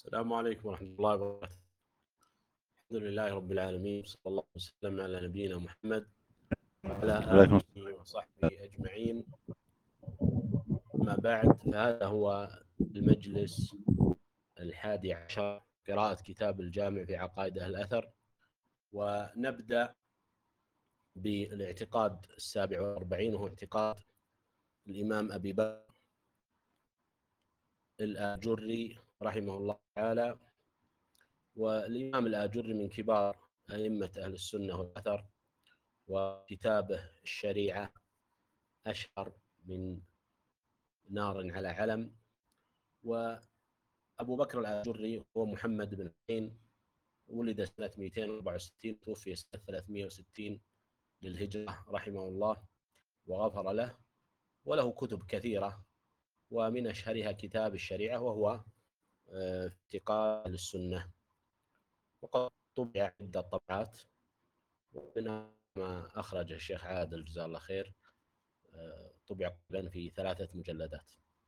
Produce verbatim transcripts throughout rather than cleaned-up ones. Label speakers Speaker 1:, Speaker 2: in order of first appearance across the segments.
Speaker 1: السلام عليكم ورحمة الله وبركاته. الحمد لله رب العالمين، صلى الله وسلم على نبينا محمد وعلى
Speaker 2: عليكم.
Speaker 1: آله وصحبه أجمعين. ما بعد، فهذا هو المجلس الحادي عشر، قراءة كتاب الجامع في عقائد أهل الأثر، ونبدأ بالاعتقاد السابع والأربعين، وهو اعتقاد الإمام أبي بكر الآجري رحمه الله تعالى. والإمام الآجري من كبار أئمة أهل السنة والأثر، وكتابه الشريعة أشهر من نار على علم. وأبو بكر الآجري هو محمد بن حسين، ولد سنة مئتين وأربعة وستين، توفي سنة ثلاثمئة وستين للهجرة رحمه الله وغفر له. وله كتب كثيرة، ومن أشهرها كتاب الشريعة، وهو اعتقاد السنة، وقد طبع عدة طبعات، ومنها ما أخرج الشيخ عادل جزاه الله خير، طبع في ثلاثة مجلدات.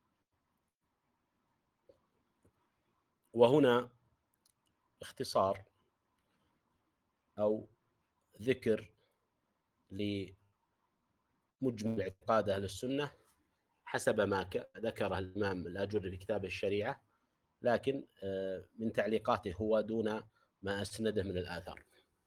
Speaker 1: وهنا اختصار أو ذكر لمجمل اعتقاد أهل السنة حسب ما ذكره الإمام الآجري في كتاب الشريعة، لكن من تعليقاته هو دون ما أسنده من الآثار.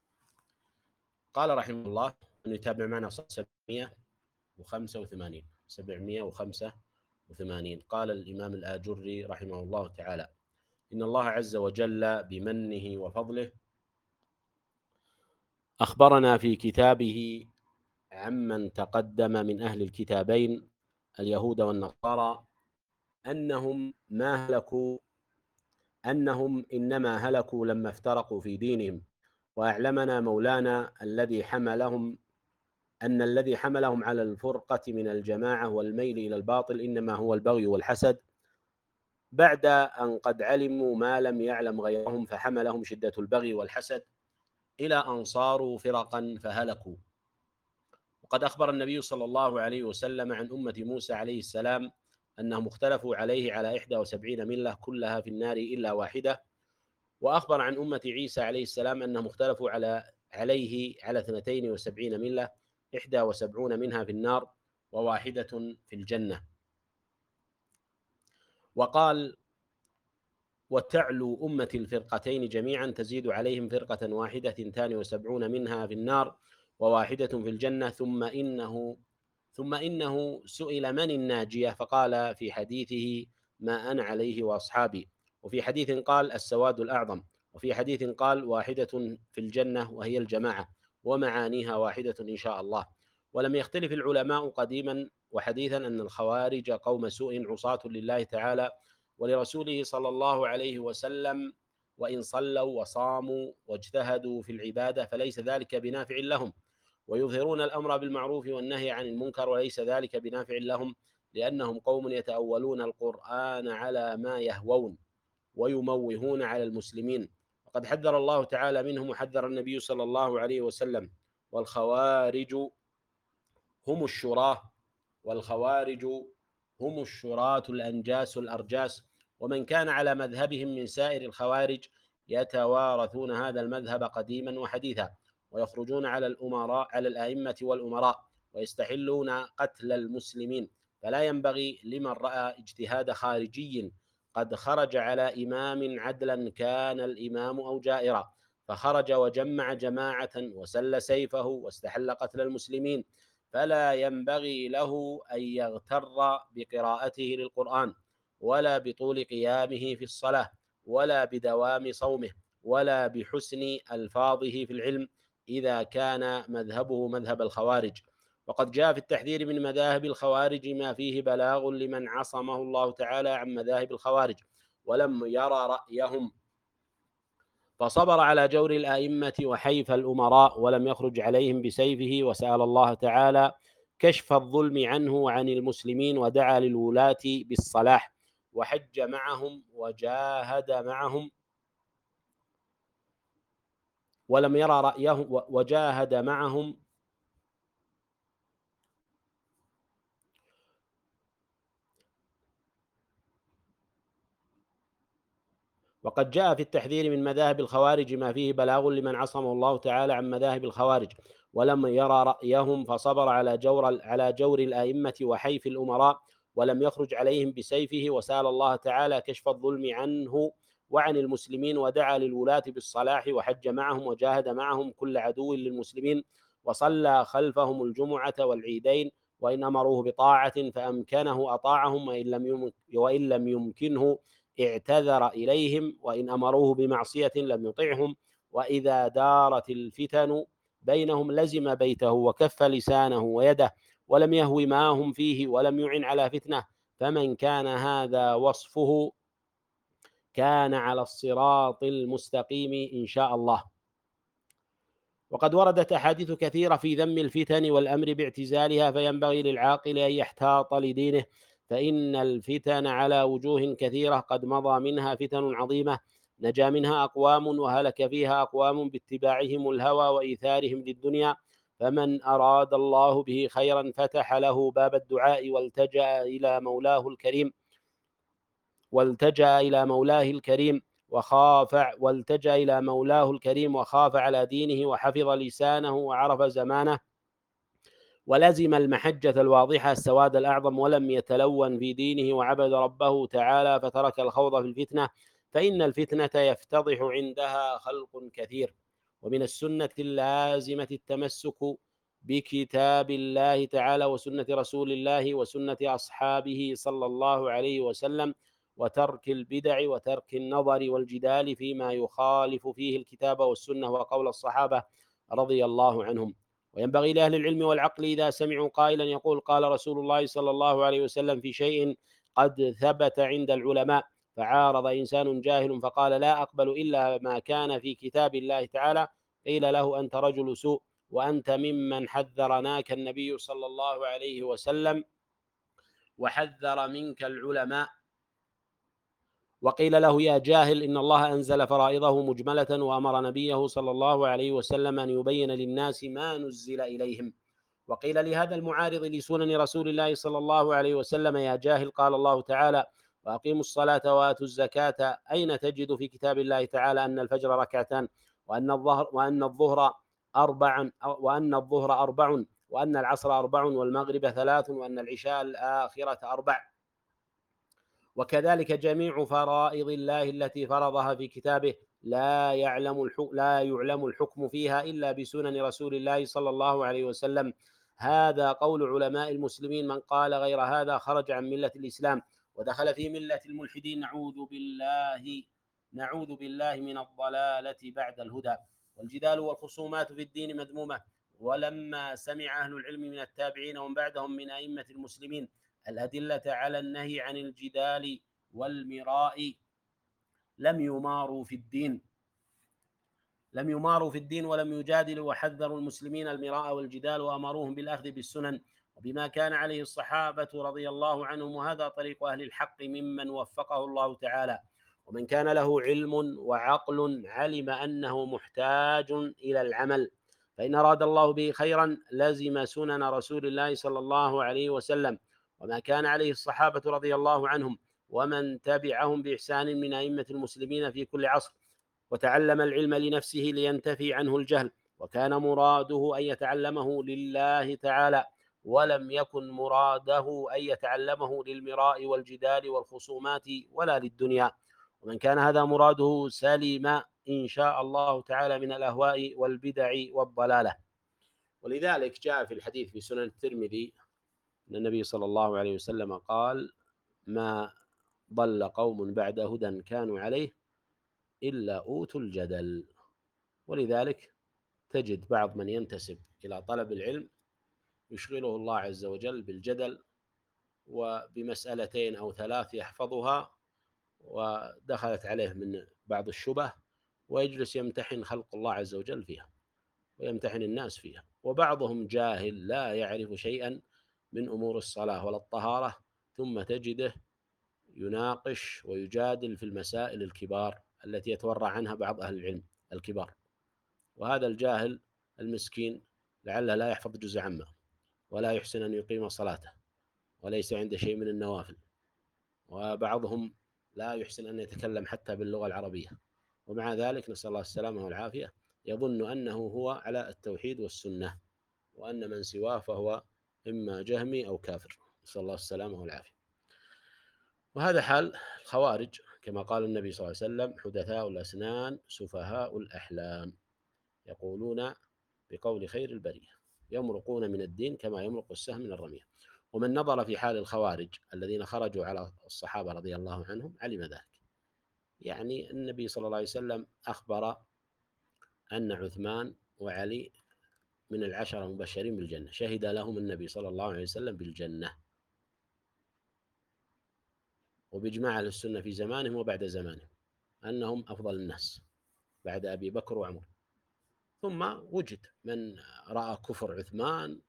Speaker 1: قال رحمه الله أن يتابع معنا سبعمئة وخمسة وثمانين سبعمئة وخمسة وثمانين. قال الإمام الآجري رحمه الله تعالى: إن الله عز وجل بمنه وفضله أخبرنا في كتابه عمن تقدم من أهل الكتابين اليهود والنصارى أنهم ما هلكوا أنهم إنما هلكوا لما افترقوا في دينهم، وأعلمنا مولانا الذي حملهم أن الذي حملهم على الفرقة من الجماعة والميل إلى الباطل إنما هو البغي والحسد، بعد أن قد علموا ما لم يعلم غيرهم، فحملهم شدة البغي والحسد إلى أن صاروا فرقا فهلكوا. وقد أخبر النبي صلى الله عليه وسلم عن أمة موسى عليه السلام أنهم اختلفوا عليه على إحدى وسبعين ملة كلها في النار إلا واحدة. وأخبر عن أمة عيسى عليه السلام أنهم اختلفوا على عليه على اثنتين وسبعين ملة، إحدى وسبعون منها في النار وواحدة في الجنة. وقال: وتعلو أمة الفرقتين جميعا تزيد عليهم فرقة واحدة، اثنتان وسبعون منها في النار وواحدة في الجنة. ثم إنه ثم إنه سئل من الناجية، فقال في حديثه: ما أنا عليه وأصحابي. وفي حديث قال: السواد الأعظم. وفي حديث قال: واحدة في الجنة وهي الجماعة، ومعانيها واحدة إن شاء الله. ولم يختلف العلماء قديما وحديثا أن الخوارج قوم سوء عصاة لله تعالى ولرسوله صلى الله عليه وسلم، وإن صلوا وصاموا واجتهدوا في العبادة فليس ذلك بنافع لهم، ويظهرون الأمر بالمعروف والنهي عن المنكر وليس ذلك بنافع لهم، لأنهم قوم يتأولون القرآن على ما يهوون ويموهون على المسلمين. وقد حذر الله تعالى منهم وحذر النبي صلى الله عليه وسلم. والخوارج هم الشراة والخوارج هم الشراة الأنجاس الأرجاس، ومن كان على مذهبهم من سائر الخوارج يتوارثون هذا المذهب قديما وحديثا، ويخرجون على الأمراء على الأئمة والأمراء، ويستحلون قتل المسلمين. فلا ينبغي لمن رأى اجتهاد خارجي قد خرج على إمام عدلا كان الإمام أو جائرا، فخرج وجمع جماعة وسل سيفه واستحل قتل المسلمين، فلا ينبغي له أن يغتر بقراءته للقرآن، ولا بطول قيامه في الصلاة، ولا بدوام صومه، ولا بحسن ألفاظه في العلم، إذا كان مذهبه مذهب الخوارج. وقد جاء في التحذير من مذاهب الخوارج ما فيه بلاغ لمن عصمه الله تعالى عن مذاهب الخوارج ولم يرى رأيهم، فصبر على جور الآئمة وحيف الأمراء ولم يخرج عليهم بسيفه، وسأل الله تعالى كشف الظلم عنه وعن المسلمين، ودعا للولاة بالصلاح، وحج معهم وجاهد معهم ولم يرى رأيهم وجاهد معهم وقد جاء في التحذير من مذاهب الخوارج ما فيه بلاغ لمن عصمه الله تعالى عن مذاهب الخوارج ولم يرى رأيهم، فصبر على جور على جور الأئمة وحيف الأمراء، ولم يخرج عليهم بسيفه، وسأل الله تعالى كشف الظلم عنه وعن المسلمين، ودعا للولاة بالصلاح، وحج معهم وجاهد معهم كل عدو للمسلمين، وصلى خلفهم الجمعة والعيدين، وإن أمروه بطاعة فأمكنه أطاعهم، وإن لم وإن لم يمكنه اعتذر إليهم، وإن أمروه بمعصية لم يطعهم، وإذا دارت الفتن بينهم لزم بيته وكف لسانه ويده، ولم يهو ما هم فيه، ولم يعن على فتنة. فمن كان هذا وصفه كان على الصراط المستقيم إن شاء الله. وقد وردت أحاديث كثيرة في ذم الفتن والأمر باعتزالها، فينبغي للعاقل أن يحتاط لدينه، فإن الفتن على وجوه كثيرة، قد مضى منها فتن عظيمة نجا منها أقوام وهلك فيها أقوام باتباعهم الهوى وإيثارهم للدنيا، فمن أراد الله به خيرا فتح له باب الدعاء والتجأ إلى مولاه الكريم والتجأ إلى مولاه الكريم وخاف والتجأ إلى مولاه الكريم وخاف على دينه، وحفظ لسانه وعرف زمانه، ولزم المحجة الواضحة السواد الأعظم، ولم يتلون في دينه، وعبد ربه تعالى فترك الخوض في الفتنة، فإن الفتنة يفتضح عندها خلق كثير. ومن السنة اللازمة التمسك بكتاب الله تعالى وسنة رسول الله وسنة أصحابه صلى الله عليه وسلم، وترك البدع وترك النظر والجدال فيما يخالف فيه الكتاب والسنة وقول الصحابة رضي الله عنهم. وينبغي لأهل العلم والعقل إذا سمعوا قائلا يقول قال رسول الله صلى الله عليه وسلم في شيء قد ثبت عند العلماء، فعارض إنسان جاهل فقال لا أقبل إلا ما كان في كتاب الله تعالى، قيل له أنت رجل سوء، وأنت ممن حذرناك النبي صلى الله عليه وسلم وحذر منك العلماء. وقيل له يا جاهل إن الله أنزل فرائضه مجملة، وأمر نبيه صلى الله عليه وسلم أن يبين للناس ما نزل إليهم. وقيل لهذا المعارض لسنن رسول الله صلى الله عليه وسلم يا جاهل قال الله تعالى وأقيموا الصلاة وآتوا الزكاة، أين تجد في كتاب الله تعالى أن الفجر ركعتان، وأن الظهر وأن الظهر أربع وأن الظهر أربع وأن العصر أربع والمغرب ثلاث وأن العشاء الآخرة أربع، وكذلك جميع فرائض الله التي فرضها في كتابه لا يعلم الحكم لا يعلم الحكم فيها إلا بسنن رسول الله صلى الله عليه وسلم. هذا قول علماء المسلمين، من قال غير هذا خرج عن ملة الإسلام ودخل في ملة الملحدين، نعوذ بالله نعوذ بالله من الضلالة بعد الهدى. والجدال والخصومات في الدين مذمومة، ولما سمع أهل العلم من التابعين ومن بعدهم من أئمة المسلمين الأدلة على النهي عن الجدال والمراء لم يماروا في الدين لم يماروا في الدين ولم يجادلوا، وحذروا المسلمين المراء والجدال، وأمروهم بالأخذ بالسنن وبما كان عليه الصحابة رضي الله عنهم، وهذا طريق أهل الحق ممن وفقه الله تعالى. ومن كان له علم وعقل علم أنه محتاج إلى العمل، فإن أراد الله به خيرا لزم سنن رسول الله صلى الله عليه وسلم وما كان عليه الصحابة رضي الله عنهم ومن تبعهم بإحسان من أئمة المسلمين في كل عصر، وتعلم العلم لنفسه لينتفي عنه الجهل، وكان مراده أن يتعلمه لله تعالى، ولم يكن مراده أن يتعلمه للمراء والجدال والخصومات ولا للدنيا. ومن كان هذا مراده سلم إن شاء الله تعالى من الأهواء والبدع والضلالة. ولذلك جاء في الحديث في سنن الترمذي أن النبي صلى الله عليه وسلم قال ما ضل قوم بعد هدى كانوا عليه إلا أوتوا الجدل. ولذلك تجد بعض من ينتسب إلى طلب العلم يشغله الله عز وجل بالجدل وبمسألتين أو ثلاث يحفظها ودخلت عليه من بعض الشبه، ويجلس يمتحن خلق الله عز وجل فيها ويمتحن الناس فيها. وبعضهم جاهل لا يعرف شيئا من أمور الصلاة ولا الطهارة، ثم تجده يناقش ويجادل في المسائل الكبار التي يتورع عنها بعض أهل العلم الكبار. وهذا الجاهل المسكين لعله لا يحفظ جزء عامة ولا يحسن أن يقيم صلاته وليس عنده شيء من النوافل، وبعضهم لا يحسن أن يتكلم حتى باللغة العربية، ومع ذلك نسأل الله السلامة والعافية يظن أنه هو على التوحيد والسنة، وأن من سواه فهو إما جهمي أو كافر، نسأل الله السلامة والعافية. وهذا حال الخوارج كما قال النبي صلى الله عليه وسلم: حدثاء الأسنان سفهاء الأحلام، يقولون بقول خير البرية، يمرقون من الدين كما يمرق السهم من الرمية. ومن نظر في حال الخوارج الذين خرجوا على الصحابة رضي الله عنهم علم ذلك. يعني النبي صلى الله عليه وسلم أخبر أن عثمان وعلي من العشرة المبشرين بالجنة، شهد لهم النبي صلى الله عليه وسلم بالجنة، وبإجماع أهل السنة في زمانهم وبعد زمانهم أنهم أفضل الناس بعد أبي بكر وعمر. ثم وجد من رأى كفر عثمان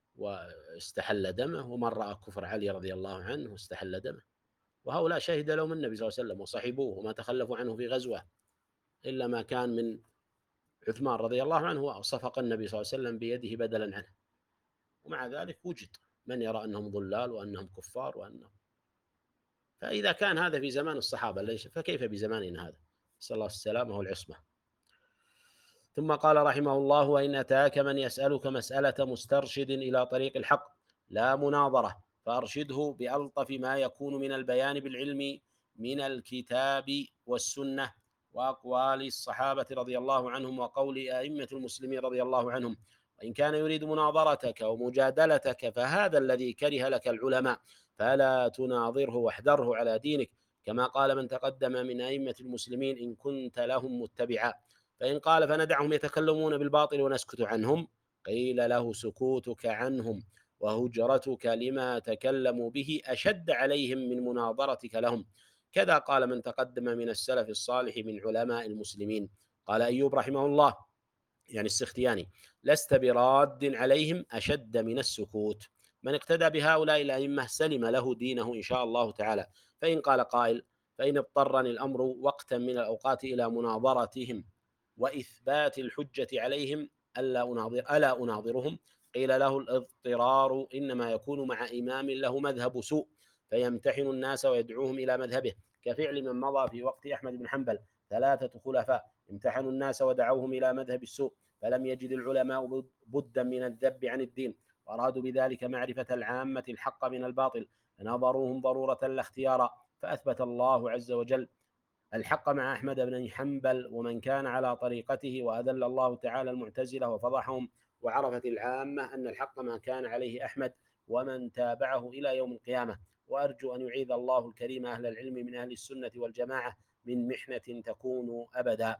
Speaker 1: واستحل دمه، ومن رأى كفر علي رضي الله عنه واستحل دمه، وهؤلاء شهد لهم النبي صلى الله عليه وسلم وصحبوه وما تخلفوا عنه في غزوة إلا ما كان من عثمان رضي الله عنه، وصفق النبي صلى الله عليه وسلم بيده بدلا عنه، ومع ذلك وجد من يرى أنهم ضلال وأنهم كفار وأنهم. فإذا كان هذا في زمان الصحابة ليش فكيف بزماننا هذا؟ نسأل الله السلامة والعصمة. ثم قال رحمه الله: وإن أتاك من يسألك مسألة مسترشد إلى طريق الحق لا مناظرة فأرشده بألطف ما يكون من البيان بالعلم من الكتاب والسنة وأقوال الصحابة رضي الله عنهم وقول أئمة المسلمين رضي الله عنهم. وإن كان يريد مناظرتك ومجادلتك فهذا الذي كره لك العلماء، فلا تناظره واحذره على دينك، كما قال من تقدم من أئمة المسلمين إن كنت لهم متبعا. فإن قال فندعهم يتكلمون بالباطل ونسكت عنهم، قيل له سكوتك عنهم وهجرتك لما تكلموا به أشد عليهم من مناظرتك لهم. كذا قال من تقدم من السلف الصالح من علماء المسلمين. قال أيوب رحمه الله يعني السختياني: لست براد عليهم أشد من السكوت. من اقتدى بهؤلاء الأئمة سلم له دينه إن شاء الله تعالى. فإن قال قائل: فإن اضطرني الأمر وقتا من الأوقات إلى مناظرتهم وإثبات الحجة عليهم ألا أناظر ألا أناظرهم، قيل له الاضطرار إنما يكون مع إمام له مذهب سوء فيمتحن الناس ويدعوهم إلى مذهبه، كفعل من مضى في وقت أحمد بن حنبل ثلاثة خلفاء امتحنوا الناس ودعوهم إلى مذهب السوء، فلم يجد العلماء بدا من الذب عن الدين، وأرادوا بذلك معرفة العامة الحق من الباطل، فنظروهم ضرورة لا اختيارا، فأثبت الله عز وجل الحق مع أحمد بن حنبل ومن كان على طريقته، وأذل الله تعالى المعتزلة وفضحهم، وعرفت العامة أن الحق ما كان عليه أحمد ومن تابعه إلى يوم القيامة. وأرجو أن يعيذ الله الكريم أهل العلم من أهل السنة والجماعة من محنة تكون أبدا،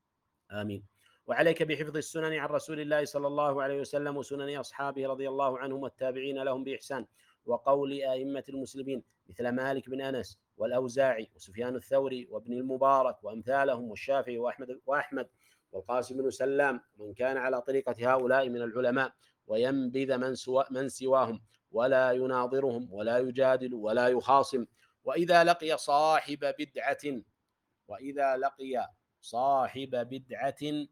Speaker 1: آمين. وعليك بحفظ السنن عن رسول الله صلى الله عليه وسلم وسنن أصحابه رضي الله عنهم والتابعين لهم بإحسان، وقول أئمة المسلمين مثل مالك بن أنس والأوزاعي وسفيان الثوري وابن المبارك وأمثالهم والشافعي وأحمد وأحمد والقاسم بن سلام ومن كان على طريقة هؤلاء من العلماء، وينبذ من, سوا من سواهم ولا يناظرهم ولا يجادل ولا يخاصم. وإذا لقي صاحب بدعة وإذا لقي صاحب بدعة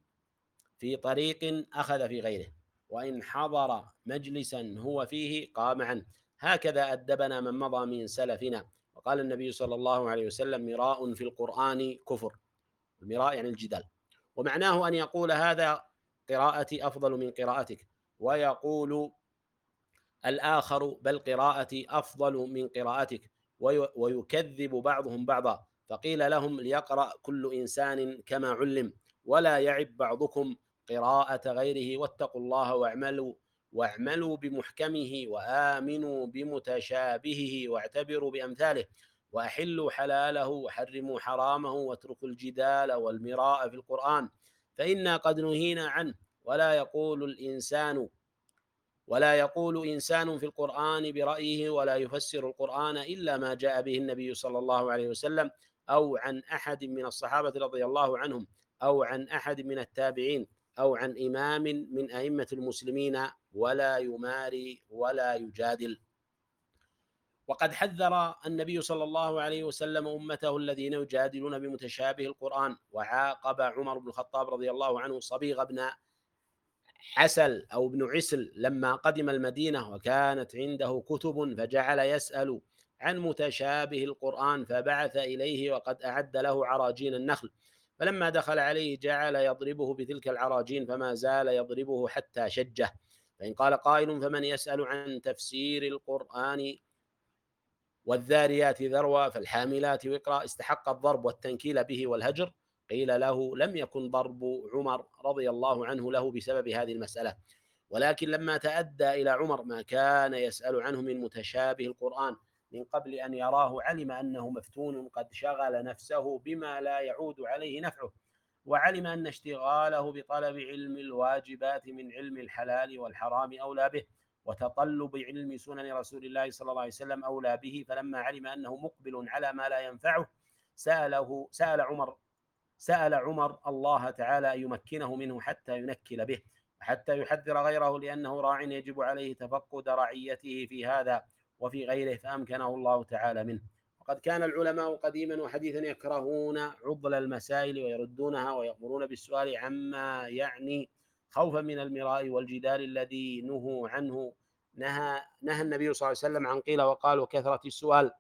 Speaker 1: في طريق أخذ في غيره، وإن حضر مجلسا هو فيه قام عنه. هكذا أدبنا من مضى من سلفنا. وقال النبي صلى الله عليه وسلم: مراء في القرآن كفر. المراء يعني الجدال، ومعناه أن يقول هذا قراءتي أفضل من قراءتك، ويقول الآخر بل قراءتي أفضل من قراءتك، ويكذب بعضهم بعضا. فقيل لهم: ليقرأ كل إنسان كما علم، ولا يعب بعضكم قراءة غيره، واتقوا الله واعملوا واعملوا بمحكمه وآمنوا بمتشابهه واعتبروا بأمثاله، وأحلوا حلاله وحرموا حرامه، واتركوا الجدال والمراء في القرآن فإنا قد نهينا عنه. ولا يقول الإنسان ولا يقول إنسان في القرآن برأيه، ولا يفسر القرآن إلا ما جاء به النبي صلى الله عليه وسلم أو عن أحد من الصحابة رضي الله عنهم أو عن أحد من التابعين أو عن إمام من أئمة المسلمين، ولا يماري ولا يجادل. وقد حذر النبي صلى الله عليه وسلم أمته الذين يجادلون بمتشابه القرآن، وعاقب عمر بن الخطاب رضي الله عنه صبيغ بن حسل أو ابن عسل لما قدم المدينة وكانت عنده كتب، فجعل يسأل عن متشابه القرآن، فبعث إليه وقد أعد له عراجين النخل، فلما دخل عليه جعل يضربه بتلك العراجين، فما زال يضربه حتى شجه. فإن قال قائل: فمن يسأل عن تفسير القرآن والذاريات ذروا فالحاملات وقرا، استحق الضرب والتنكيل به والهجر؟ قيل له: لم يكن ضرب عمر رضي الله عنه له بسبب هذه المسألة، ولكن لما تأدى إلى عمر ما كان يسأل عنه من متشابه القرآن من قبل أن يراه، علم أنه مفتون قد شغل نفسه بما لا يعود عليه نفعه، وعلم أن اشتغاله بطلب علم الواجبات من علم الحلال والحرام أولى به، وتطلب علم سنن رسول الله صلى الله عليه وسلم أولى به. فلما علم أنه مقبل على ما لا ينفعه سأله سأل عمر سأل عمر الله تعالى أن يمكنه منه حتى ينكل به وحتى يحذر غيره، لأنه راع يجب عليه تفقد رعيته في هذا وفي غيره، فأمكنه الله تعالى منه. وقد كان العلماء قديما وحديثا يكرهون عضل المسائل ويردونها ويأمرون بالسؤال عما يعني، خوفا من المراء والجدال الذي نهوا عنه. نهى نهى النبي صلى الله عليه وسلم عن قيل وقال وكثرة السؤال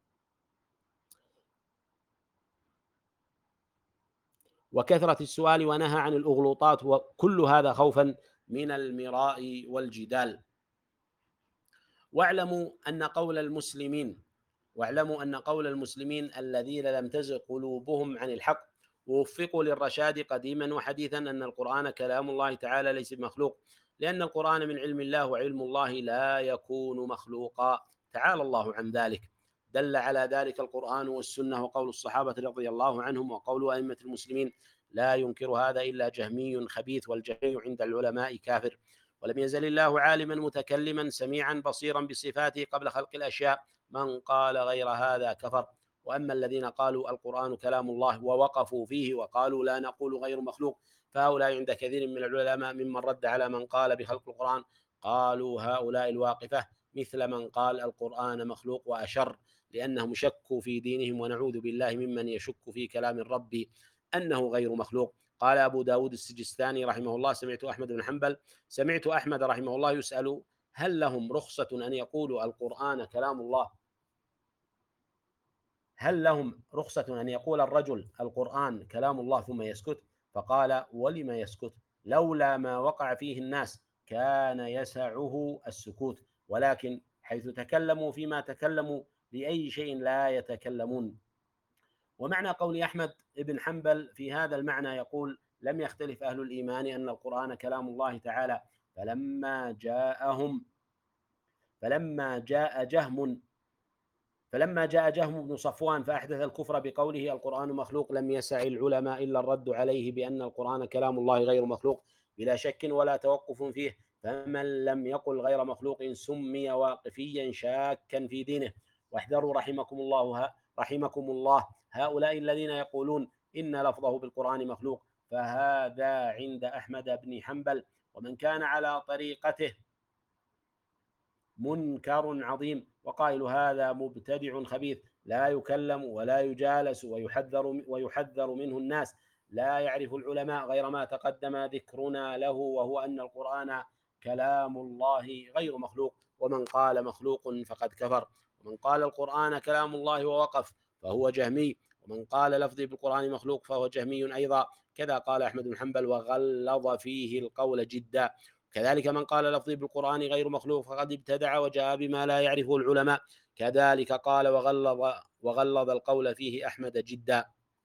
Speaker 1: وكثرة السؤال ونهى عن الأغلوطات، وكل هذا خوفا من المراء والجدال. واعلموا أن قول المسلمين واعلموا أن قول المسلمين الذين لم تزغ قلوبهم عن الحق ووفقوا للرشاد قديما وحديثا أن القرآن كلام الله تعالى ليس بمخلوق، لأن القرآن من علم الله، وعلم الله لا يكون مخلوقا تعالى الله عن ذلك. دل على ذلك القرآن والسنة وقول الصحابة رضي الله عنهم وقول أئمة المسلمين، لا ينكر هذا إلا جهمي خبيث، والجهمي عند العلماء كافر. ولم يزل الله عالما متكلما سميعا بصيرا بصفاته قبل خلق الأشياء، من قال غير هذا كفر. وأما الذين قالوا القرآن كلام الله ووقفوا فيه وقالوا لا نقول غير مخلوق، فهؤلاء عند كثير من العلماء ممن رد على من قال بخلق القرآن، قالوا هؤلاء الواقفة مثل من قال القرآن مخلوق وأشر، لأنهم شكوا في دينهم، ونعوذ بالله ممن يشك في كلام الرب أنه غير مخلوق. قال أبو داود السجستاني رحمه الله: سمعت أحمد بن حنبل سمعت أحمد رحمه الله يسأل: هل لهم رخصة أن يقولوا القرآن كلام الله هل لهم رخصة أن يقول الرجل القرآن كلام الله ثم يسكت؟ فقال: ولم يسكت؟ لولا ما وقع فيه الناس كان يسعه السكوت، ولكن حيث تكلموا فيما تكلموا لأي شيء لا يتكلمون. ومعنى قول أحمد بن حنبل في هذا المعنى يقول: لم يختلف أهل الإيمان أن القرآن كلام الله تعالى، فلما جاءهم فلما جاء جهم فلما جاء جهم بن صفوان فأحدث الكفر بقوله القرآن مخلوق، لم يسع العلماء إلا الرد عليه بأن القرآن كلام الله غير مخلوق بلا شك ولا توقف فيه، فمن لم يقل غير مخلوق سمي واقفيا شاكا في دينه. واحذروا رحمكم الله رحمكم الله هؤلاء الذين يقولون إن لفظه بالقرآن مخلوق، فهذا عند أحمد بن حنبل ومن كان على طريقته منكر عظيم، وقائل هذا مبتدع خبيث لا يكلم ولا يجالس، ويحذر ويحذر منه الناس. لا يعرف العلماء غير ما تقدم ذكرنا له، وهو أن القرآن كلام الله غير مخلوق، ومن قال مخلوق فقد كفر، ومن قال القرآن كلام الله ووقف فهو جهمي، ومن قال لفظي بالقرآن مخلوق فهو جهمي أيضا. كذا قال أحمد بن حنبل وغلظ فيه القول جدا. كذلك من قال لفظي بالقرآن غير مخلوق فقد ابتدع وجاء بما لا يعرفه العلماء، كذلك قال وغلظ وغلظ القول فيه أحمد جدا.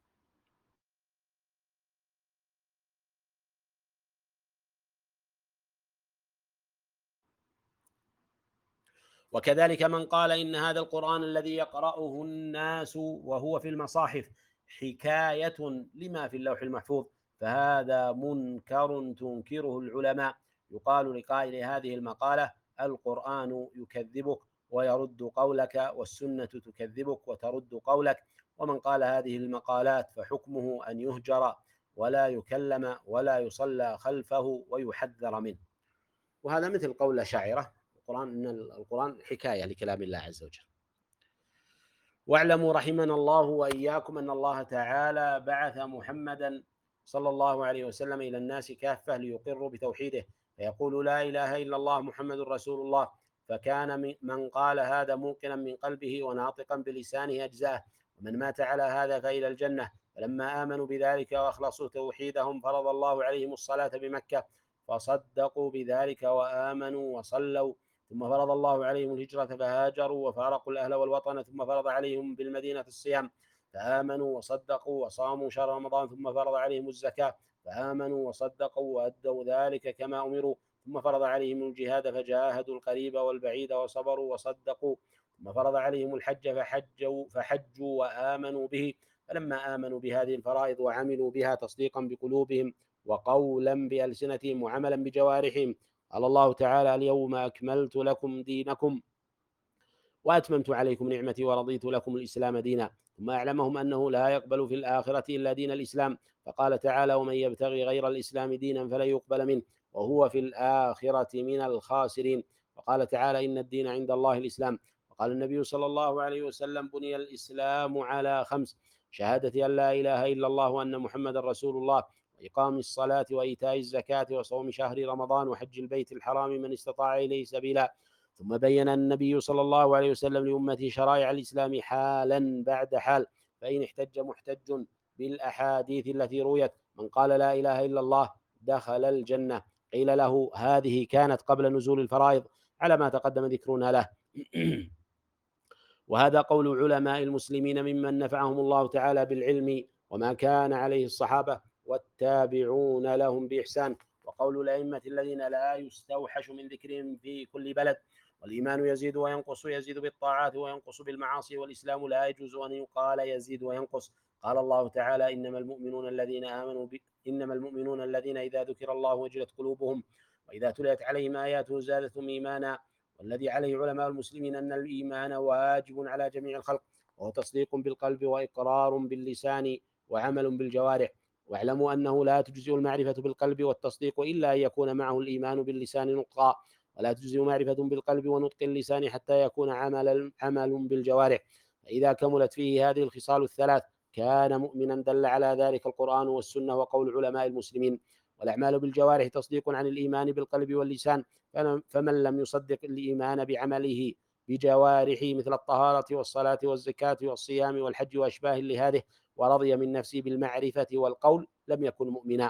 Speaker 1: وكذلك من قال إن هذا القرآن الذي يقرأه الناس وهو في المصاحف حكاية لما في اللوح المحفوظ، فهذا منكر تنكره العلماء. يقال لقائل هذه المقالة: القرآن يكذبك ويرد قولك، والسنة تكذبك وترد قولك. ومن قال هذه المقالات فحكمه أن يهجر ولا يكلم ولا يصلى خلفه ويحذر منه. وهذا مثل قول الأشاعرة: القرآن إن القرآن حكاية لكلام الله عز وجل. واعلموا رحمنا الله وإياكم أن الله تعالى بعث محمدا صلى الله عليه وسلم إلى الناس كافة ليقروا بتوحيده، فيقول لا إله إلا الله محمد رسول الله، فكان من قال هذا موقنا من قلبه وناطقا بلسانه أجزاءه، ومن مات على هذا فإلى الجنة. فلما آمنوا بذلك وأخلصوا توحيدهم فرض الله عليهم الصلاة بمكة، فصدقوا بذلك وآمنوا وصلوا. ثم فرض الله عليهم الهجرة فهاجروا وفارقوا الأهل والوطن، ثم فرض عليهم بالمدينة الصيام فآمنوا وصدقوا وصاموا شهر رمضان، ثم فرض عليهم الزكاة فآمنوا وصدقوا وأدوا ذلك كما أمروا، ثم فرض عليهم الجهاد فجاهدوا القريب والبعيد وصبروا وصدقوا، ثم فرض عليهم الحج فحجوا فحجوا وآمنوا به. فلما آمنوا بهذه الفرائض وعملوا بها تصديقا بقلوبهم وقولا بألسنتهم وعملا بجوارحهم، قال الله تعالى: اليوم أكملت لكم دينكم وأتممت عليكم نعمتي ورضيت لكم الإسلام دينا. ثم أعلمهم أنه لا يقبل في الآخرة إلا دين الإسلام، فقال تعالى: ومن يبتغي غير الإسلام دينا فلن يقبل منه وهو في الآخرة من الخاسرين. وقال تعالى: إن الدين عند الله الإسلام. وقال النبي صلى الله عليه وسلم: بني الإسلام على خمس: شهادة أن لا إله إلا الله وأن محمد رسول الله، وإقام الصلاة وإيتاء الزكاة وصوم شهر رمضان وحج البيت الحرام من استطاع إليه سبيلا. ثم بين النبي صلى الله عليه وسلم لأمته شرائع الإسلام حالا بعد حال، فإن احتج محتج بالأحاديث التي رويت: من قال لا إله إلا الله دخل الجنة، قيل له: هذه كانت قبل نزول الفرائض على ما تقدم ذكرنا له. وهذا قول علماء المسلمين ممن نفعهم الله تعالى بالعلم وما كان عليه الصحابة والتابعون لهم بإحسان، وقول الأئمة الذين لا يستوحش من ذكرهم في كل بلد: والإيمان يزيد وينقص، يزيد بالطاعات وينقص بالمعاصي، والإسلام لا يجوز أن يقال يزيد وينقص. قال الله تعالى: إنما المؤمنون الذين آمنوا ب... إنما المؤمنون الذين إذا ذكر الله وجلت قلوبهم وإذا تليت عليهم آياته زادتهم إيمانا. والذي عليه علماء المسلمين أن الإيمان واجب على جميع الخلق، وهو تصديق بالقلب وإقرار باللسان وعمل بالجوارح. واعلموا أنه لا تجزئ المعرفة بالقلب والتصديق إلا أن يكون معه الإيمان باللسان نطقا، ولا تجزئ معرفة بالقلب ونطق اللسان حتى يكون عمل عمل بالجوارح. فإذا كملت فيه هذه الخصال الثلاث كان مؤمنا، دل على ذلك القرآن والسنة وقول علماء المسلمين. والأعمال بالجوارح تصديق عن الإيمان بالقلب واللسان، فمن لم يصدق الإيمان بعمله بجوارحه مثل الطهارة والصلاة والزكاة والصيام والحج وأشباه لهذه ورضي من نفسه بالمعرفة والقول لم يكن مؤمنا،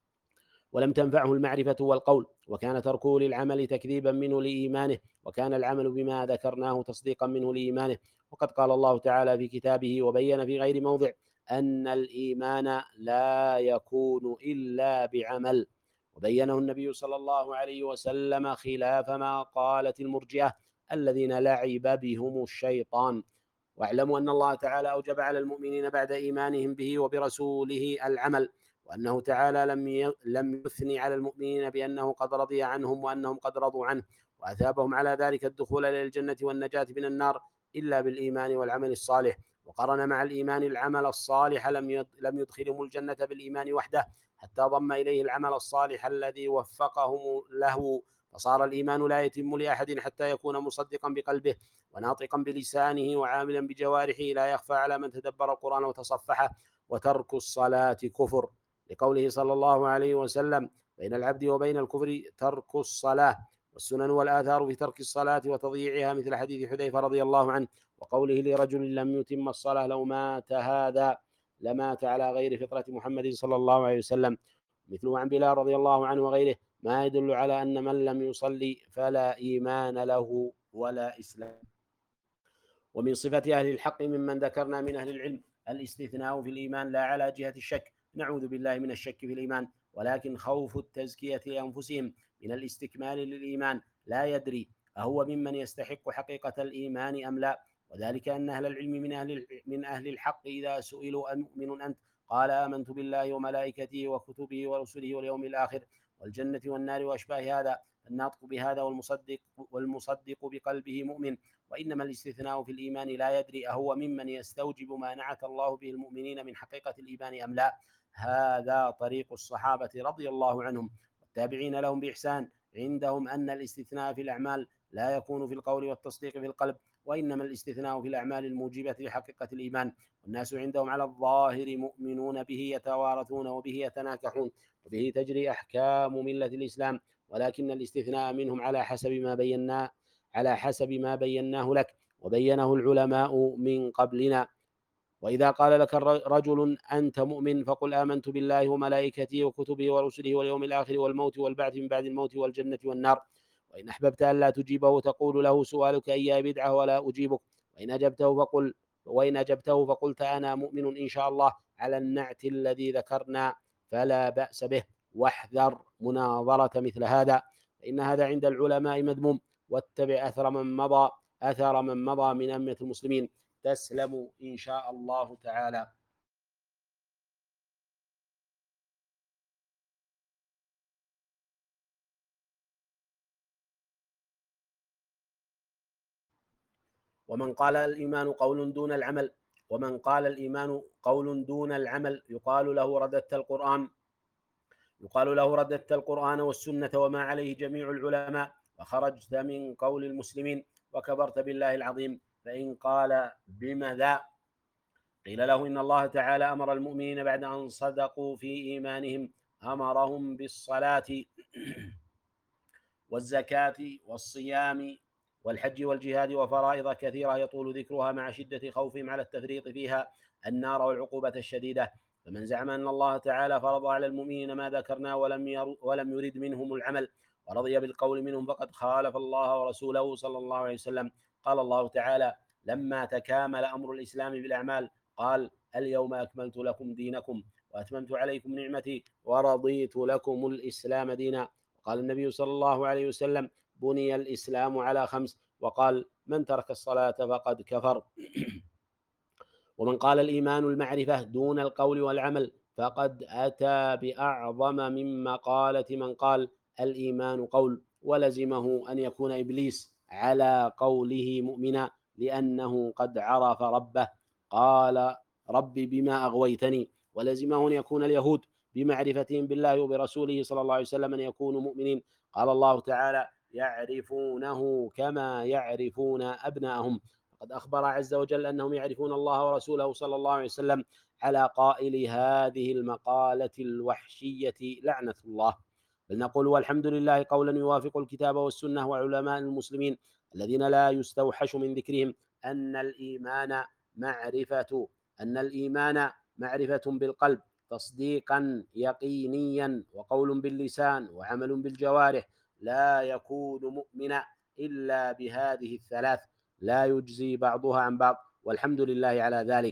Speaker 1: ولم تنفعه المعرفة والقول، وكان تركه للعمل تكذيبا منه لإيمانه، وكان العمل بما ذكرناه تصديقا منه لإيمانه. وقد قال الله تعالى في كتابه وبين في غير موضع أن الإيمان لا يكون إلا بعمل، وبينه النبي صلى الله عليه وسلم خلاف ما قالت المرجئة الذين لعب بهم الشيطان. واعلموا أن الله تعالى أوجب على المؤمنين بعد إيمانهم به وبرسوله العمل، وأنه تعالى لم لم يثني على المؤمنين بأنه قد رضي عنهم وأنهم قد رضوا عنه وأثابهم على ذلك الدخول إلى الجنة والنجاة من النار إلا بالإيمان والعمل الصالح، وقرن مع الإيمان العمل الصالح لم لم يدخلهم الجنة بالإيمان وحده، حتى ضم إليه العمل الصالح الذي وفقهم له، فصار الإيمان لا يتم لأحد حتى يكون مصدقا بقلبه وناطقا بلسانه وعاملا بجوارحه، لا يخفى على من تدبر القرآن وتصفحه. وترك الصلاة كفر، لقوله صلى الله عليه وسلم: بين العبد وبين الكفر ترك الصلاة. والسنن والآثار في ترك الصلاة وتضييعها مثل حديث حذيفة رضي الله عنه، وقوله لرجل لم يتم الصلاة: لو مات هذا لمات على غير فطرة محمد صلى الله عليه وسلم. مثله عن بلال رضي الله عنه وغيره، ما يدل على أن من لم يصلي فلا إيمان له ولا إسلام. ومن صفة أهل الحق ممن ذكرنا من أهل العلم الاستثناء في الإيمان لا على جهة الشك، نعوذ بالله من الشك في الإيمان، ولكن خوف التزكية لأنفسهم من الاستكمال للإيمان، لا يدري أهو ممن يستحق حقيقة الإيمان أم لا. وذلك أن أهل العلم من أهل من أهل الحق إذا سئلوا أمؤمن أنت؟ قال: آمنت بالله وملائكته وكتبه ورسله واليوم الآخر والجنة والنار وأشباه هذا. الناطق بهذا والمصدق والمصدق بقلبه مؤمن. وإنما الاستثناء في الإيمان لا يدري أهو ممن يستوجب ما نعت الله به المؤمنين من حقيقة الإيمان أم لا. هذا طريق الصحابة رضي الله عنهم والتابعين لهم بإحسان، عندهم أن الاستثناء في الأعمال لا يكون في القول والتصديق في القلب، وإنما الاستثناء في الأعمال الموجبة لحقيقة الإيمان. والناس عندهم على الظاهر مؤمنون به يتوارثون وبه يتناكحون وبه تجري أحكام ملة الإسلام، ولكن الاستثناء منهم على حسب ما بينا على حسب ما بيناه لك وبينه العلماء من قبلنا. وإذا قال لك رجل أنت مؤمن فقل آمنت بالله وملائكته وكتبه ورسله واليوم الآخر والموت والبعث من بعد الموت والجنة والنار. وإن أحببت أن لا تجيبه تقول له سؤالك إياه بدعة ولا أجيبك. وإن أجبته فقل وإن أجبته فقلت أنا مؤمن إن شاء الله على النعت الذي ذكرنا فلا بأس به، واحذر مناظرة مثل هذا، فإن هذا عند العلماء مذموم. واتبع أثر من مضى أثر من مضى من أمة المسلمين تسلم إن شاء الله تعالى. ومن قال الإيمان قول دون العمل ومن قال الإيمان قول دون العمل يقال له رددت القرآن يقال له رددت القرآن والسنة وما عليه جميع العلماء وخرجت من قول المسلمين وكبرت بالله العظيم. فإن قال بما ذا قيل له إن الله تعالى أمر المؤمنين بعد أن صدقوا في إيمانهم أمرهم بالصلاة والزكاة والصيام والحج والجهاد وفرائض كثيرة يطول ذكرها مع شدة خوفهم على التفريط فيها النار والعقوبة الشديدة. فمن زعم أن الله تعالى فرض على المؤمنين ما ذكرنا ولم ولم يرد منهم العمل ورضي بالقول منهم فقد خالف الله ورسوله صلى الله عليه وسلم. قال الله تعالى لما تكامل أمر الإسلام بالأعمال قال اليوم أكملت لكم دينكم وأتممت عليكم نعمتي ورضيت لكم الإسلام دينا. قال النبي صلى الله عليه وسلم بني الإسلام على خمس، وقال من ترك الصلاة فقد كفر. ومن قال الإيمان المعرفة دون القول والعمل فقد أتى بأعظم من مقالة من قال الإيمان قول، ولزمه أن يكون إبليس على قوله مؤمنا لأنه قد عرف ربه قال ربي بما أغويتني، ولزمه أن يكون اليهود بمعرفتهم بالله وبرسوله صلى الله عليه وسلم أن يكونوا مؤمنين. قال الله تعالى يعرفونه كما يعرفون أبناءهم. قد أخبر عز وجل أنهم يعرفون الله ورسوله صلى الله عليه وسلم على قائل هذه المقالة الوحشية لعنة الله. بل نقول والحمد لله قولا يوافق الكتاب والسنة وعلماء المسلمين الذين لا يستوحش من ذكرهم أن الإيمان معرفة أن الإيمان معرفة بالقلب تصديقا يقينيا وقول باللسان وعمل بالجوارح، لا يكون مؤمنا إلا بهذه الثلاث، لا يجزي بعضها عن بعض، والحمد لله على ذلك.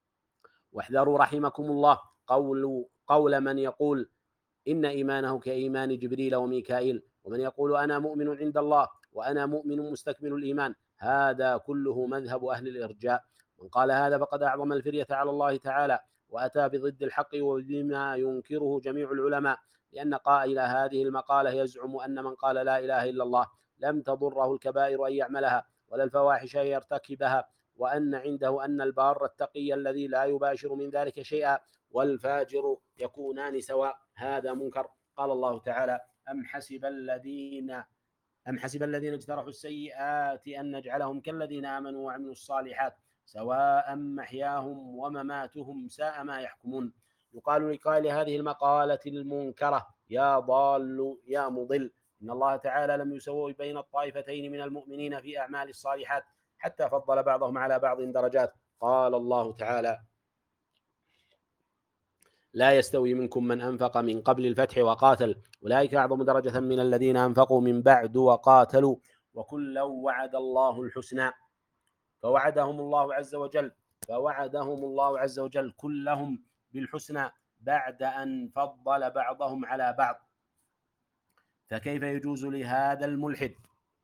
Speaker 1: واحذروا رحمكم الله قول, قول من يقول إن إيمانه كإيمان جبريل وميكائيل، ومن يقول أنا مؤمن عند الله وأنا مؤمن مستكمل الإيمان، هذا كله مذهب أهل الإرجاء. من قال هذا فقد أعظم الفرية على الله تعالى وأتى بضد الحق وبما ينكره جميع العلماء، لأن قائل هذه المقالة يزعم أن من قال لا إله إلا الله لم تضره الكبائر أن يعملها ولا الفواحش أن يرتكبها، وأن عنده أن البار التقي الذي لا يباشر من ذلك شيئا والفاجر يكونان سواء، هذا منكر. قال الله تعالى أم حسب الذين أم حسب الذين اجترحوا السيئات أن نجعلهم كالذين آمنوا وعملوا الصالحات سواء محياهم ومماتهم ساء ما يحكمون. يقال لقائل هذه المقالة المنكرة يا ضال يا مضل، إن الله تعالى لم يسوي بين الطائفتين من المؤمنين في أعمال الصالحات حتى فضل بعضهم على بعض درجات. قال الله تعالى لا يستوي منكم من أنفق من قبل الفتح وقاتل أولئك أعظم درجة من الذين أنفقوا من بعد وقاتلوا وكلا وعد الله الحسنى. فوعدهم الله عز وجل فوعدهم الله عز وجل كلهم بالحسنى بعد أن فضل بعضهم على بعض. فكيف يجوز لهذا الملحد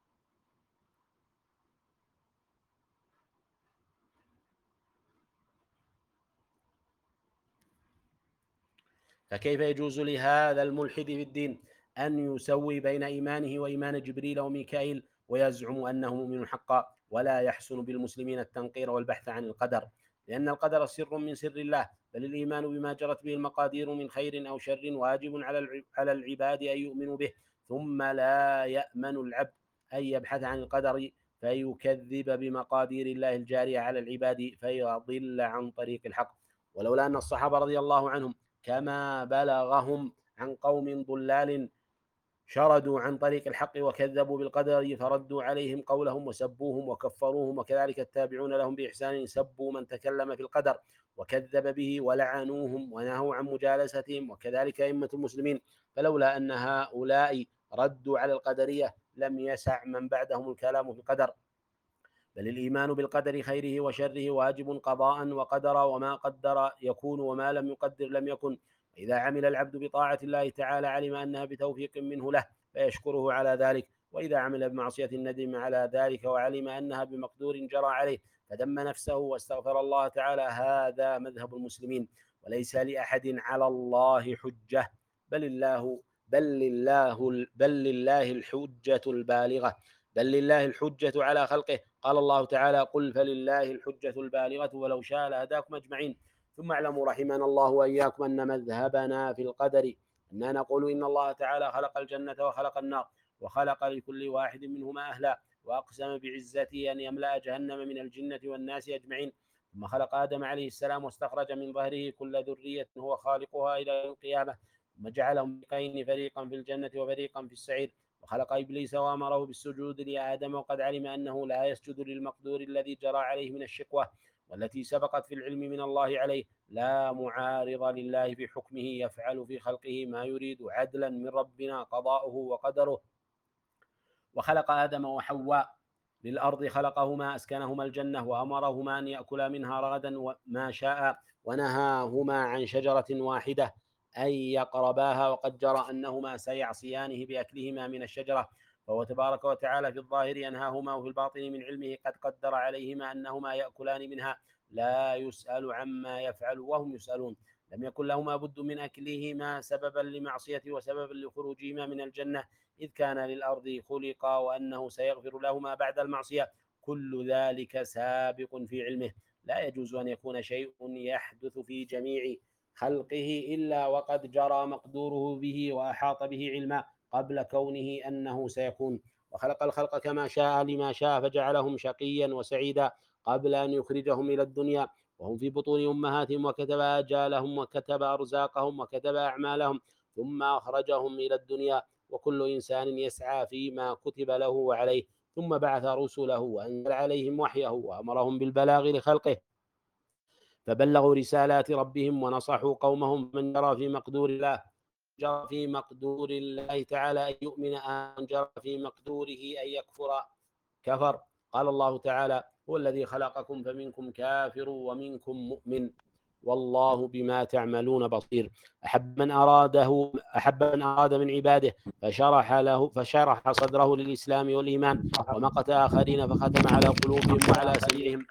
Speaker 1: فكيف يجوز لهذا الملحد في الدين أن يسوي بين إيمانه وإيمان جبريل وميكائيل ويزعم أنه مؤمن حقا، ولا يحسن بالمسلمين التنقير والبحث عن القدر، لأن القدر سر من سر الله، بل الإيمان بما جرت به المقادير من خير أو شر واجب على العباد أن يؤمنوا به. ثم لا يأمن العبد أن يبحث عن القدر فيكذب بمقادير الله الجارية على العباد فيضل عن طريق الحق. ولولا أن الصحابة رضي الله عنهم كما بلغهم عن قوم ضلال شردوا عن طريق الحق وكذبوا بالقدر فردوا عليهم قولهم وسبوهم وكفروهم، وكذلك التابعون لهم بإحسان سبوا من تكلم في القدر وكذب به ولعنوهم ونهوا عن مجالستهم، وكذلك أئمة المسلمين. فلولا أن هؤلاء ردوا على القدرية لم يسع من بعدهم الكلام في القدر، بل الإيمان بالقدر خيره وشره واجب قضاء وقدرا، وما قدر يكون وما لم يقدر لم يكن. إذا عمل العبد بطاعة الله تعالى علم أنها بتوفيق منه له فيشكره على ذلك، وإذا عمل بمعصية الندم على ذلك وعلم أنها بمقدور جرى عليه فدم نفسه واستغفر الله تعالى. هذا مذهب المسلمين، وليس لأحد على الله حجة، بل الله بل لله بل لله الحجة البالغة بل لله الحجة على خلقه. قال الله تعالى: قل فلله الحجة البالغة ولو شاء لهداكم أجمعين. ثم اعلموا رحمنا الله وإياكم أن مذهبنا في القدر أننا نقول إن الله تعالى خلق الجنة وخلق النار وخلق لكل واحد منهما أهلا، وأقسم بعزته أن يملأ جهنم من الجنة والناس أجمعين. ثم خلق آدم عليه السلام واستخرج من ظهره كل ذرية هو خالقها إلى القيامة، ثم جعلهم فريقين، فريقا في الجنة وفريقا في السعير. وخلق إبليس وأمره بالسجود لآدم وقد علم أنه لا يسجد للمقدور الذي جرى عليه من الشقوة والتي سبقت في العلم من الله عليه. لا معارض لله في حكمه، يفعل في خلقه ما يريد عدلا من ربنا قضاؤه وقدره. وخلق آدم وحواء للأرض، خلقهما أسكنهما الجنة وأمرهما أن يأكلا منها رغدا ما شاء، ونهاهما عن شجرة واحدة أن يقرباها، وقد جرى أنهما سيعصيانه بأكلهما من الشجرة. فهو تبارك وتعالى في الظاهر ينهاهما، وفي الباطن من علمه قد قدر عليهما أنهما يأكلان منها، لا يسأل عما يفعل وهم يسألون. لم يكن لهما بد من أكلهما سببا لمعصيته وسببا لخروجهما من الجنة، إذ كان للأرض خلقا وأنه سيغفر لهما بعد المعصية. كل ذلك سابق في علمه. لا يجوز أن يكون شيء يحدث في جميع خلقه إلا وقد جرى مقدوره به وأحاط به علما قبل كونه أنه سيكون. وخلق الخلق كما شاء لما شاء فجعلهم شقيا وسعيدا قبل أن يخرجهم إلى الدنيا وهم في بطون أمهاتهم، وكتب آجالهم وكتب أرزاقهم وكتب أعمالهم، ثم أخرجهم إلى الدنيا. وكل إنسان يسعى فيما كتب له وعليه. ثم بعث رسله وأنزل عليهم وحيه وأمرهم بالبلاغ لخلقه فبلغوا رسالات ربهم ونصحوا قومهم. من جرى في مقدور الله جرى في مقدور الله تعالى أن يؤمن، أن جرى في مقدوره أن يكفر كفر. قال الله تعالى: هو الذي خلقكم فمنكم كافر ومنكم مؤمن والله بما تعملون بصير. أحب من أراده أحب من أراد من عباده فشرح له فشرح صدره للإسلام والإيمان، ومقت آخرين فختم على قلوبهم وعلى سمعهم.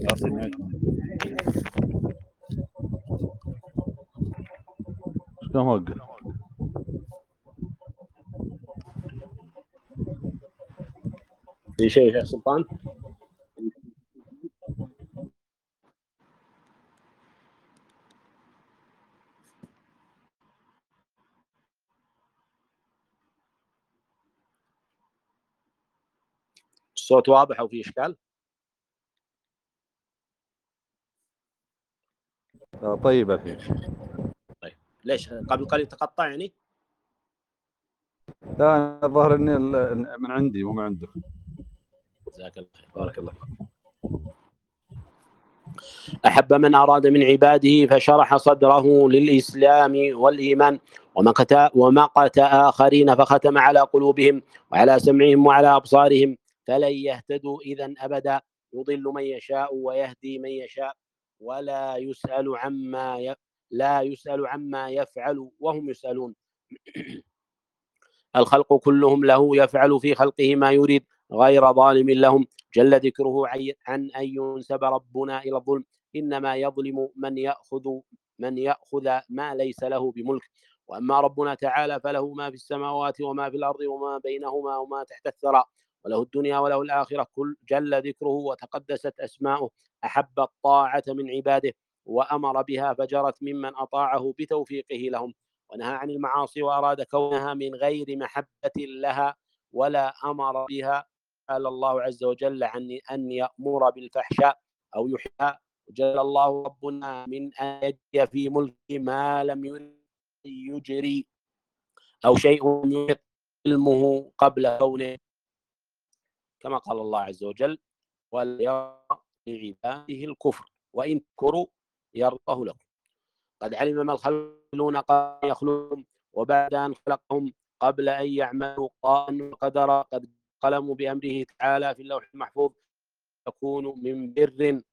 Speaker 1: في شيء يا سلطان؟ الصوت واضح أو في إشكال؟
Speaker 2: طيب أخي.
Speaker 1: طيب ليش قبل قليل تقطع يعني؟
Speaker 2: لا الظاهر إني من عندي وما عندك.
Speaker 1: جزاك الله خير، بارك الله. أحب من أراد من عباده فشرح صدره للإسلام والإيمان، ومقت ومقت آخرين فختم على قلوبهم وعلى سمعهم وعلى أبصارهم فلن يهتدوا إذن أبدا. يضل من يشاء ويهدي من يشاء ولا يسأل عما ي... لا يسأل عما يفعل وهم يسألون. الخلق كلهم له يفعل في خلقه ما يريد غير ظالم لهم، جل ذكره عن أن ينسب ربنا إلى الظلم. إنما يظلم من يأخذ من يأخذ ما ليس له بملك، وأما ربنا تعالى فله ما في السماوات وما في الأرض وما بينهما وما تحت الثرى، وله الدنيا وله الآخرة، كل جل ذكره وتقدست أسماؤه. أحب الطاعة من عباده وأمر بها فجرت ممن أطاعه بتوفيقه لهم، ونهى عن المعاصي وأراد كونها من غير محبة لها ولا أمر بها. قال الله عز وجل عن أن يأمر بالفحشاء أو يحيى، جل الله ربنا من أن يجري في ملك ما لم يجري أو شيء يحيط علمه قبل كونه، كما قال الله عز وجل: ولا يرى لعباده الكفر وإن كروا يرضه لكم. قد علم ما الخلقون قبل يخلقهم وبعد أن خلقهم قبل أن يعملوا قائا وقدرا. قد قلموا بأمره تعالى في اللوح المحفوظ يكون من بر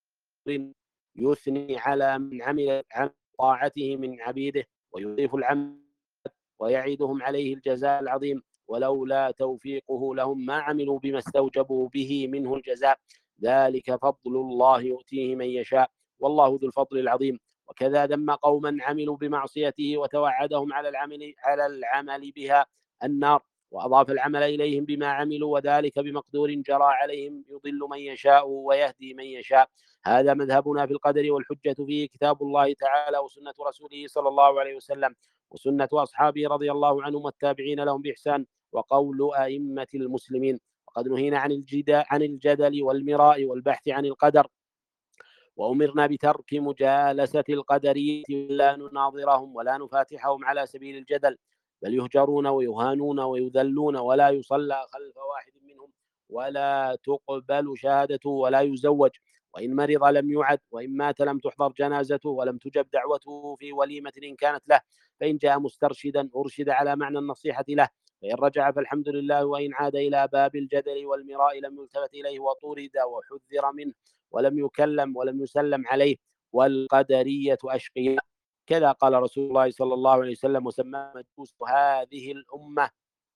Speaker 1: يثني على من عمل عن طاعته من عبيده ويضيف العمل ويعيدهم عليه الجزاء العظيم، ولولا توفيقه لهم ما عملوا بما استوجبوا به منه الجزاء. ذلك فضل الله يؤتيه من يشاء والله ذو الفضل العظيم. وكذا ذم قوما عملوا بمعصيته وتوعدهم على العمل على العمل بها النار، وأضاف العمل إليهم بما عملوا، وذلك بمقدور جرى عليهم يضل من يشاء ويهدي من يشاء. هذا مذهبنا في القدر، والحجة فيه كتاب الله تعالى وسنة رسوله صلى الله عليه وسلم وسنة أصحابه رضي الله عنهم والتابعين لهم بإحسان وقول أئمة المسلمين. وقد نهينا عن الجدال عن الجدل والمراء والبحث عن القدر، وأمرنا بترك مجالسة القدرية ولا نناظرهم ولا نفاتحهم على سبيل الجدل، بل يهجرون ويهانون ويذلون ولا يصلى خلف واحد منهم ولا تقبل شهادته ولا يزوج، وإن مرض لم يعد، وإن مات لم تحضر جنازته ولم تجب دعوته في وليمة إن كانت له، فإن جاء مسترشدا أرشد على معنى النصيحة له، فإن رجع فالحمد لله، وإن عاد إلى باب الجدل والمراء لم يلتفت إليه وطرد وحذر منه ولم يكلم ولم يسلم عليه. والقدرية أشقياء، كذا قال رسول الله صلى الله عليه وسلم وسمى مجوس هذه الأمة،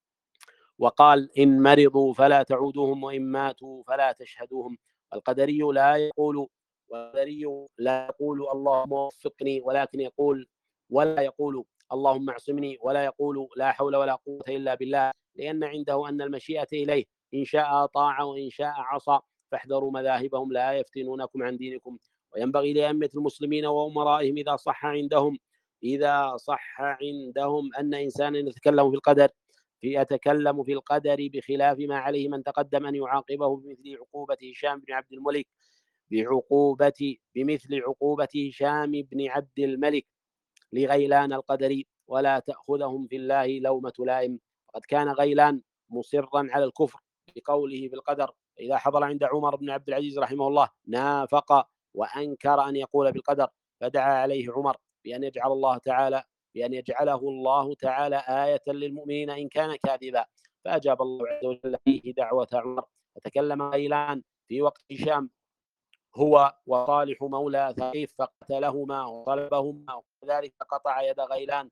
Speaker 1: وقال: إن مرضوا فلا تعودوهم وإن ماتوا فلا تشهدوهم. القدري لا يقول والقدري لا يقول اللهم وفقني، ولكن يقول ولا يقول اللهم اعصمني، ولا يقول لا حول ولا قوة إلا بالله، لأن عنده أن المشيئة إليه، إن شاء طاع وإن شاء عصى، فاحذروا مذاهبهم لا يفتنونكم عن دينكم. وينبغي لأئمة المسلمين وأمرائهم إذا صح عندهم إذا صح عندهم أن إنسانا يتكلم في القدر يتكلم في القدر بخلاف ما عليه من تقدم أن يعاقبه بمثل عقوبة هشام بن عبد الملك بعقوبة بمثل عقوبة هشام بن عبد الملك لغيلان القدري، ولا تأخذهم في الله لومة لائم. وقد كان غيلان مصرا على الكفر بقوله بالقدر، إذا حضر عند عمر بن عبد العزيز رحمه الله نافق وأنكر أن يقول بالقدر، فدعا عليه عمر بأن يجعل الله تعالى بأن يجعله الله تعالى آية للمؤمنين إن كان كاذبا، فأجاب الله عز وجل فيه دعوة عمر. فتكلم غيلان في وقت هشام هو وصالح مولى ثقيف فقتلهما وصلبهما، وكذلك قطع يد غيلان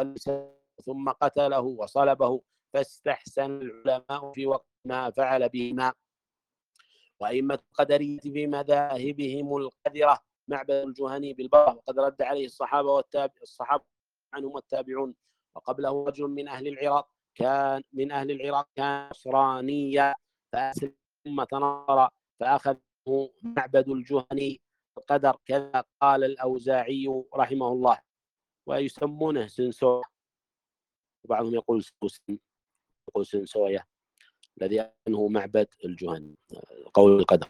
Speaker 1: ثم قتله وصلبه، فاستحسن العلماء في وقت ما فعل بهما. وأئمة القدرية في مذاهبهم القذرة معبد الجهني بالبر، وقد رد عليه الصحابة والتابع الصحابة عنهم والتابعون. وقبله رجل من أهل العراق كان من أهل العراق كان نصرانيا فأسلم ثم تنصر فأخذه معبد الجهني القدر، كذا قال الأوزاعي رحمه الله. ويسمونه سنسوية، وبعضهم يقول يقول سنسوية الذي أنه معبد الجهني قول القدر.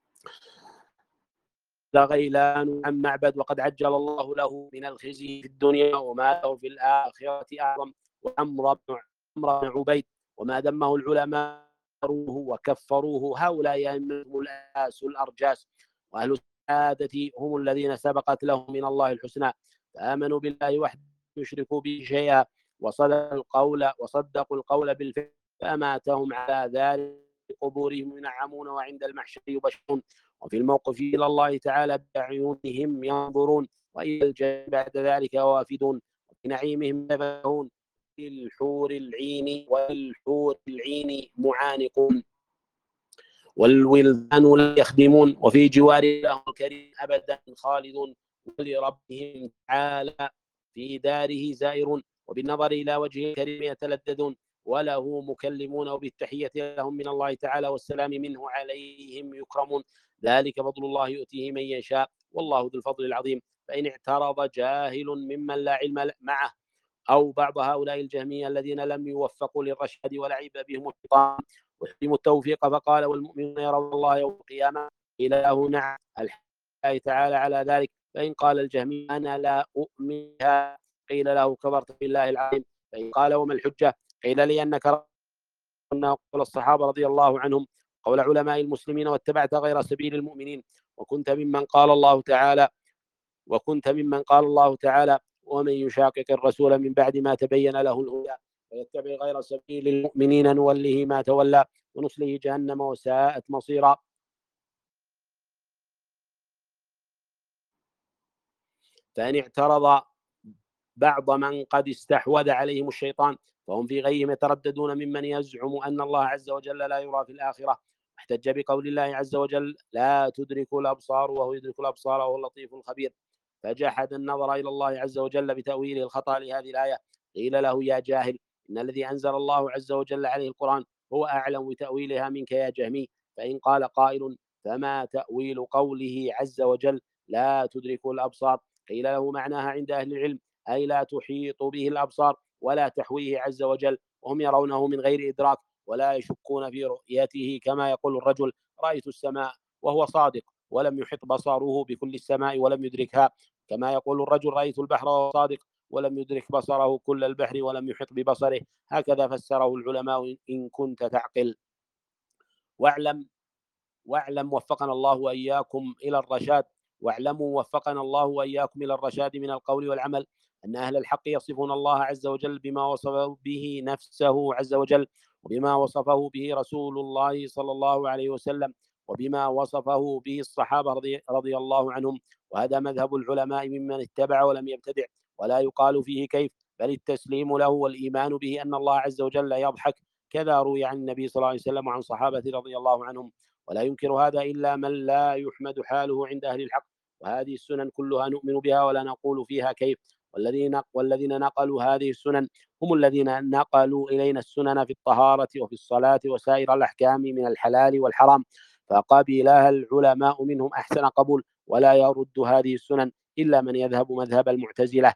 Speaker 1: غيلان عن معبد، وقد عجل الله له من الخزي في الدنيا وما له في الآخرة أعظم. وعمر بن عبيد وما ذمه العلماء وكفروه، هؤلاء أئمة الأس الأرجاس، وأهل السعادة هم الذين سبقت لهم من الله الحسنى، فآمنوا بالله وحده يشركوا به شيئا، وصدقوا القول وصدقوا القول بالفعل، فأماتهم على ذلك قبورهم ينعمون وعند المحشر يبشرون، وفي الموقف إلى الله تعالى بأعينهم ينظرون، وإلى الجنة بعد ذلك وافدون، وفي نعيمهم يفرحون، الحور العين والحور العين معانقون، والولدان لا يخدمون، وفي جوار الله الكريم أبدا خالدون، ولربهم تعالى في داره زائرون، وبالنظر إلى وجهه الكريم يتلذذون، وله مكلمون، وبالتحية لهم من الله تعالى والسلام منه عليهم يكرمون. ذلك فضل الله يؤتيه من يشاء والله ذو الفضل العظيم. فإن اعترض جاهل ممن لا علم معه أو بعض هؤلاء الجهمية الذين لم يوفقوا للرشاد ولعب بهم الشيطان ويحرم التوفيق، فقال والمؤمنون يرون الله يوم القيامة، إله نعم الحمد تعالى على ذلك. فإن قال الجهمي أنا لا أؤمنها قيل له كفرت بالله العظيم. فإن قال وما الحجة قيل لي أنك قول الصحابة رضي الله عنهم قول علماء المسلمين واتبعت غير سبيل المؤمنين وكنت ممن قال الله تعالى وكنت ممن قال الله تعالى ومن يشاقق الرسول من بعد ما تبين له الهدى ويتبع غير سبيل المؤمنين نوله ما تولى ونصله جهنم وساءت مصيرا. فإن اعترض بعض من قد استحوذ عليهم الشيطان فهم في غيهم يترددون ممن يزعم أن الله عز وجل لا يرى في الآخرة، احتج بقول الله عز وجل لا تدرك الأبصار وهو يدرك الأبصار وهو اللطيف الخبير، فجحد النظر إلى الله عز وجل بتأويله الخطأ لهذه الآية. قيل له يا جاهل إن الذي أنزل الله عز وجل عليه القرآن هو أعلم بتأويلها منك يا جهمي. فإن قال قائل فما تأويل قوله عز وجل لا تدرك الأبصار؟ قيل له معناها عند أهل العلم أي لا تحيط به الأبصار ولا تحويه عز وجل، وهم يرونه من غير إدراك ولا يشكون في رؤيته، كما يقول الرجل رأيت السماء وهو صادق ولم يحط بصره بكل السماء ولم يدركها، كما يقول الرجل رأيت البحر وهو صادق ولم يدرك بصره كل البحر ولم يحط ببصره. هكذا فسره العلماء إن كنت تعقل. واعلم واعلم وفقنا الله وإياكم إلى الرشاد واعلموا وفقنا الله وإياكم إلى الرشاد من القول والعمل أن أهل الحق يصفون الله عز وجل بما وصف به نفسه عز وجل وبما وصفه به رسول الله صلى الله عليه وسلم وبما وصفه به الصحابة رضي, رضي الله عنهم، وهذا مذهب العلماء ممن اتبع ولم يبتدع، ولا يقال فيه كيف، بل التسليم له والإيمان به أن الله عز وجل يضحك، كذا روي عن النبي صلى الله عليه وسلم وعن صحابة رضي الله عنهم، ولا ينكر هذا إلا من لا يحمد حاله عند أهل الحق. وهذه السنن كلها نؤمن بها ولا نقول فيها كيف. والذين والذين نقلوا هذه السنن هم الذين نقلوا إلينا السنن في الطهارة وفي الصلاة وسائر الأحكام من الحلال والحرام، فقبلها العلماء منهم أحسن قبول، ولا يرد هذه السنن إلا من يذهب مذهب المعتزلة.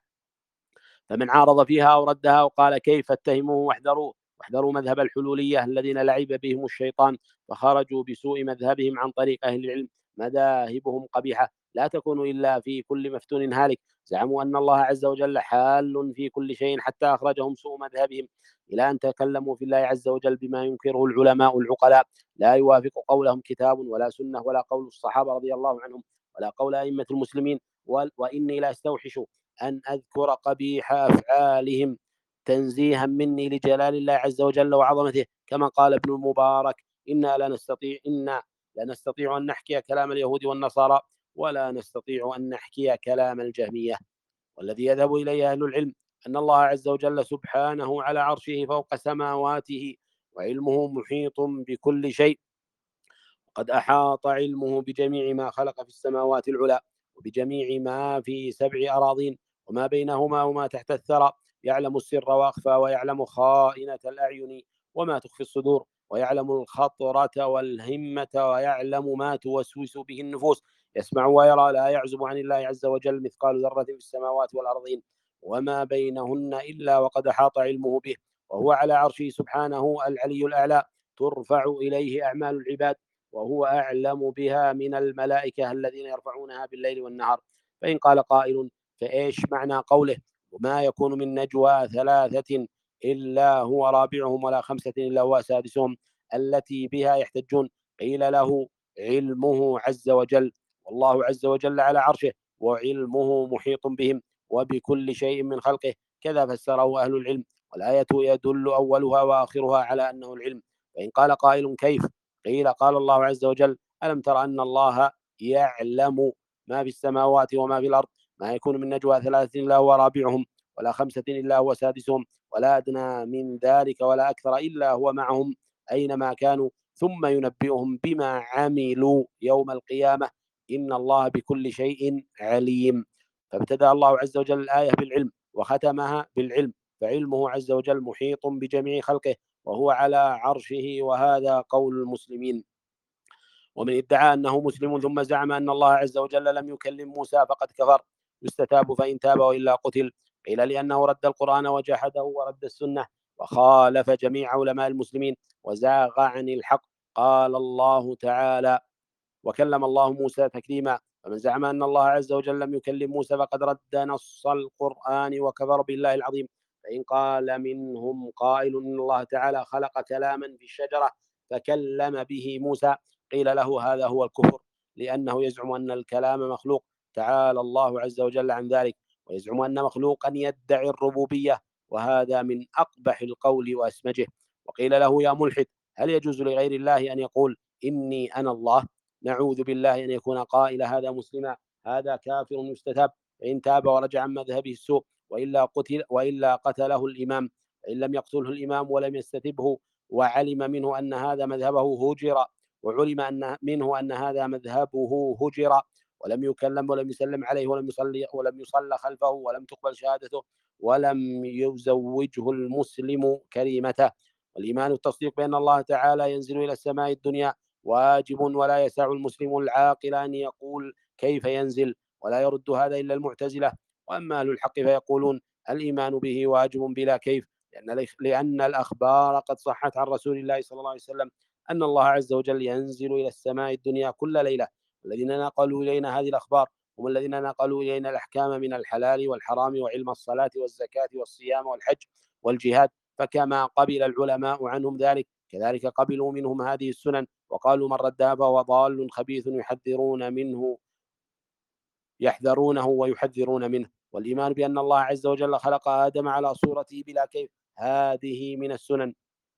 Speaker 1: فمن عارض فيها أو ردها وقال كيف اتهموه واحذروه واحذروا مذهب الحلولية الذين لعب بهم الشيطان فخرجوا بسوء مذهبهم عن طريق أهل العلم. مذاهبهم قبيحة لا تكون إلا في كل مفتون هالك، زعموا أن الله عز وجل حال في كل شيء حتى أخرجهم سوء مذهبهم إلى أن تكلموا في الله عز وجل بما ينكره العلماء العقلاء لا يوافق قولهم كتاب ولا سنة ولا قول الصحابة رضي الله عنهم ولا قول أئمة المسلمين. وإني لا استوحش أن أذكر قبيح أفعالهم تنزيها مني لجلال الله عز وجل وعظمته، كما قال ابن المبارك إنا لا نستطيع إنا لا نستطيع أن نحكي كلام اليهود والنصارى ولا نستطيع أن نحكي كلام الجهمية. والذي يذهب إليه أهل العلم أن الله عز وجل سبحانه على عرشه فوق سماواته وعلمه محيط بكل شيء، قد أحاط علمه بجميع ما خلق في السماوات العلى وبجميع ما في سبع أراضين وما بينهما وما تحت الثرى، يعلم السر وأخفى ويعلم خائنة الأعين وما تخفي الصدور ويعلم الخطرة والهمة ويعلم ما توسوس به النفوس، يسمع ويرى لا يعزب عن الله عز وجل مثقال ذرة في السماوات والأرضين وما بينهن إلا وقد أحاط علمه به، وهو على عرشه سبحانه العلي الأعلى ترفع إليه أعمال العباد وهو أعلم بها من الملائكة الذين يرفعونها بالليل والنهار. فإن قال قائل فإيش معنى قوله وما يكون من نجوى ثلاثة إلا هو رابعهم ولا خمسة إلا هو سادسهم التي بها يحتجون؟ قيل له علمه عز وجل، والله عز وجل على عرشه وعلمه محيط بهم وبكل شيء من خلقه، كذا فسره أهل العلم، والآية يدل أولها وآخرها على أنه العلم. فإن قال قائل كيف؟ قيل قال الله عز وجل ألم تر أن الله يعلم ما في السماوات وما في الأرض ما يكون من نجوى ثلاثة إلا هو رابعهم ولا خمسة إلا هو سادسهم ولا أدنى من ذلك ولا أكثر إلا هو معهم أينما كانوا ثم ينبئهم بما عملوا يوم القيامة إن الله بكل شيء عليم. فابتدأ الله عز وجل الآية بالعلم وختمها بالعلم، فعلمه عز وجل محيط بجميع خلقه وهو على عرشه، وهذا قول المسلمين. ومن ادعى أنه مسلم ثم زعم أن الله عز وجل لم يكلم موسى فقد كفر، يستتاب فإن تاب وإلا قتل. قيل لأنه رد القرآن وجحده ورد السنة وخالف جميع علماء المسلمين وزاغ عن الحق. قال الله تعالى وكلم الله موسى تكليما. فمن زعم أن الله عز وجل لم يكلم موسى فقد رد نص القرآن وكفر بالله العظيم. فإن قال منهم قائل إن الله تعالى خلق كلاما في الشجرة فكلم به موسى، قيل له هذا هو الكفر، لأنه يزعم أن الكلام مخلوق، تعالى الله عز وجل عن ذلك، ويزعم أن مخلوقا يدعي الربوبية، وهذا من أقبح القول وأسمجه. وقيل له يا ملحد، هل يجوز لغير الله أن يقول إني أنا الله؟ نعوذ بالله أن يكون قائل هذا مسلما، هذا كافر يستتاب، فإن تاب ورجع عن مذهبه السوء وإلا قتل وإلا قتله الإمام، فإن لم يقتله الإمام ولم يستتبه وعلم منه أن هذا مذهبه هجر، وعلم أن منه أن هذا مذهبه هجر، ولم يكلم ولم يسلم عليه ولم يصلي ولم يصلى خلفه ولم تقبل شهادته ولم يزوجه المسلم كريمته. والإيمان التصديق بأن الله تعالى ينزل إلى السماء الدنيا واجب، ولا يسع المسلم العاقل أن يقول كيف ينزل، ولا يرد هذا إلا المعتزلة. وأما أهل الحق فيقولون الإيمان به واجب بلا كيف، لأن, لأن الأخبار قد صحت عن رسول الله صلى الله عليه وسلم أن الله عز وجل ينزل إلى السماء الدنيا كل ليلة. الذين نقلوا إلينا هذه الأخبار هم الذين نقلوا إلينا الأحكام من الحلال والحرام وعلم الصلاة والزكاة والصيام والحج والجهاد، فكما قبل العلماء عنهم ذلك كذلك قبلوا منهم هذه السنن، وقالوا من ردها فهو ضال خبيث يحذرون منه يحذرونه ويحذرون منه. والإيمان بأن الله عز وجل خلق آدم على صورته بلا كيف، هذه من السنن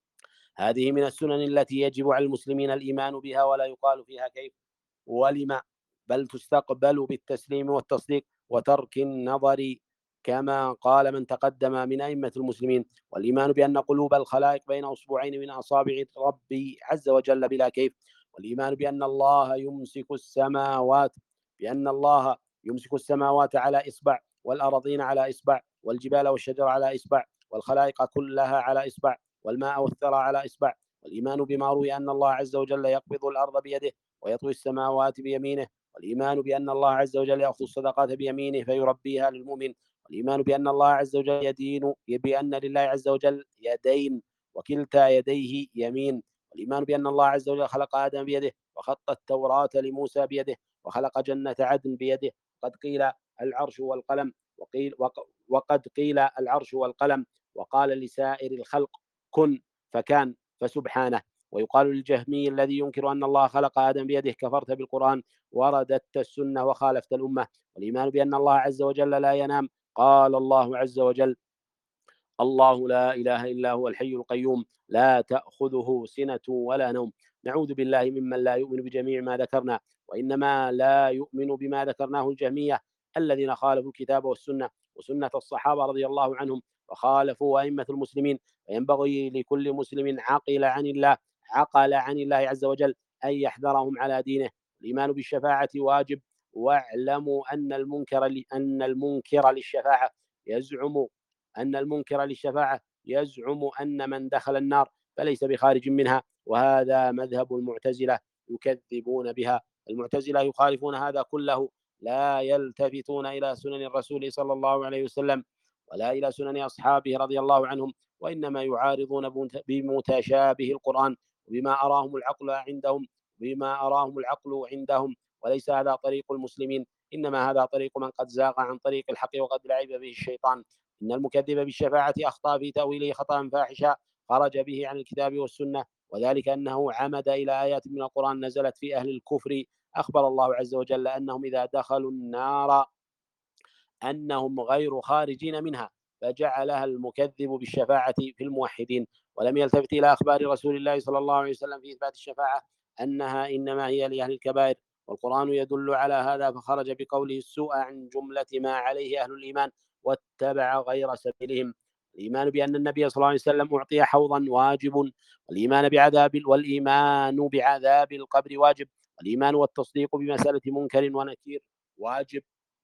Speaker 1: هذه من السنن التي يجب على المسلمين الإيمان بها، ولا يقال فيها كيف ولما، بل تستقبل بالتسليم والتصديق وترك النظر، كما قال من تقدم من أئمة المسلمين. والإيمان بأن قلوب الخلائق بين أصبعين من أصابع ربي عز وجل بلا كيف. والإيمان بأن الله يمسك السماوات بأن الله يمسك السماوات على إصبع، والأراضين على إصبع، والجبال والشجر على إصبع، والخلائق كلها على إصبع، والماء والثرى على إصبع. والإيمان بما روي أن الله عز وجل يقبض الأرض بيده ويطوي السماوات بيمينه. والإيمان بأن الله عز وجل يأخذ الصدقات بيمينه فيربيها للمؤمن. والإيمان بأن الله عز وجل يدين بأن لله عز وجل يدين وكلتا يديه يمين. والإيمان بأن الله عز وجل خلق آدم بيده، وخط التوراة لموسى بيده، وخلق جنة عدن بيده. قد قيل العرش والقلم وقيل وقد قيل العرش والقلم، وقال لسائر الخلق كن فكان، فسبحانه. ويقال للجهمي الذي ينكر أن الله خلق آدم بيده كفرت بالقرآن ورددت السنة وخالفت الأمة. والإيمان بأن الله عز وجل لا ينام، قال الله عز وجل الله لا إله إلا هو الحي القيوم لا تأخذه سنة ولا نوم. نعوذ بالله ممن لا يؤمن بجميع ما ذكرنا، وإنما لا يؤمن بما ذكرناه الجهمية الذين خالفوا الكتاب والسنة وسنة الصحابة رضي الله عنهم وخالفوا أئمة المسلمين. فينبغي لكل مسلم عقل عن الله عقل عن الله عز وجل أن يحذرهم على دينه. الإيمان بالشفاعة واجب، واعلموا أن المنكر أن المنكر للشفاعة يزعم أن المنكر للشفاعة يزعم أن من دخل النار فليس بخارج منها، وهذا مذهب المعتزلة يكذبون بها. المعتزلة يخالفون هذا كله، لا يلتفتون إلى سنن الرسول صلى الله عليه وسلم ولا إلى سنن أصحابه رضي الله عنهم، وإنما يعارضون بمتشابه القرآن وبما أراهم العقل عندهم بما أراهم العقل عندهم وليس هذا طريق المسلمين، إنما هذا طريق من قد زاغ عن طريق الحق وقد لعب به الشيطان. إن المكذب بالشفاعة أخطأ في تأويله خطأ فاحشا خرج به عن الكتاب والسنة، وذلك أنه عمد إلى آيات من القرآن نزلت في أهل الكفر. أخبر الله عز وجل أنهم إذا دخلوا النار أنهم غير خارجين منها، فجعلها المكذب بالشفاعة في الموحدين، ولم يلتفت إلى أخبار رسول الله صلى الله عليه وسلم في إثبات الشفاعة أنها إنما هي لأهل الكبائر، والقرآن يدل على هذا، فخرج بقوله السوء عن جملة ما عليه أهل الإيمان واتبع غير سبيلهم. الإيمان بأن النبي صلى الله عليه وسلم أعطي حوضا واجب، والإيمان بعذاب والإيمان بعذاب القبر واجب، والإيمان والتصديق بمسألة منكر ونكير واجب،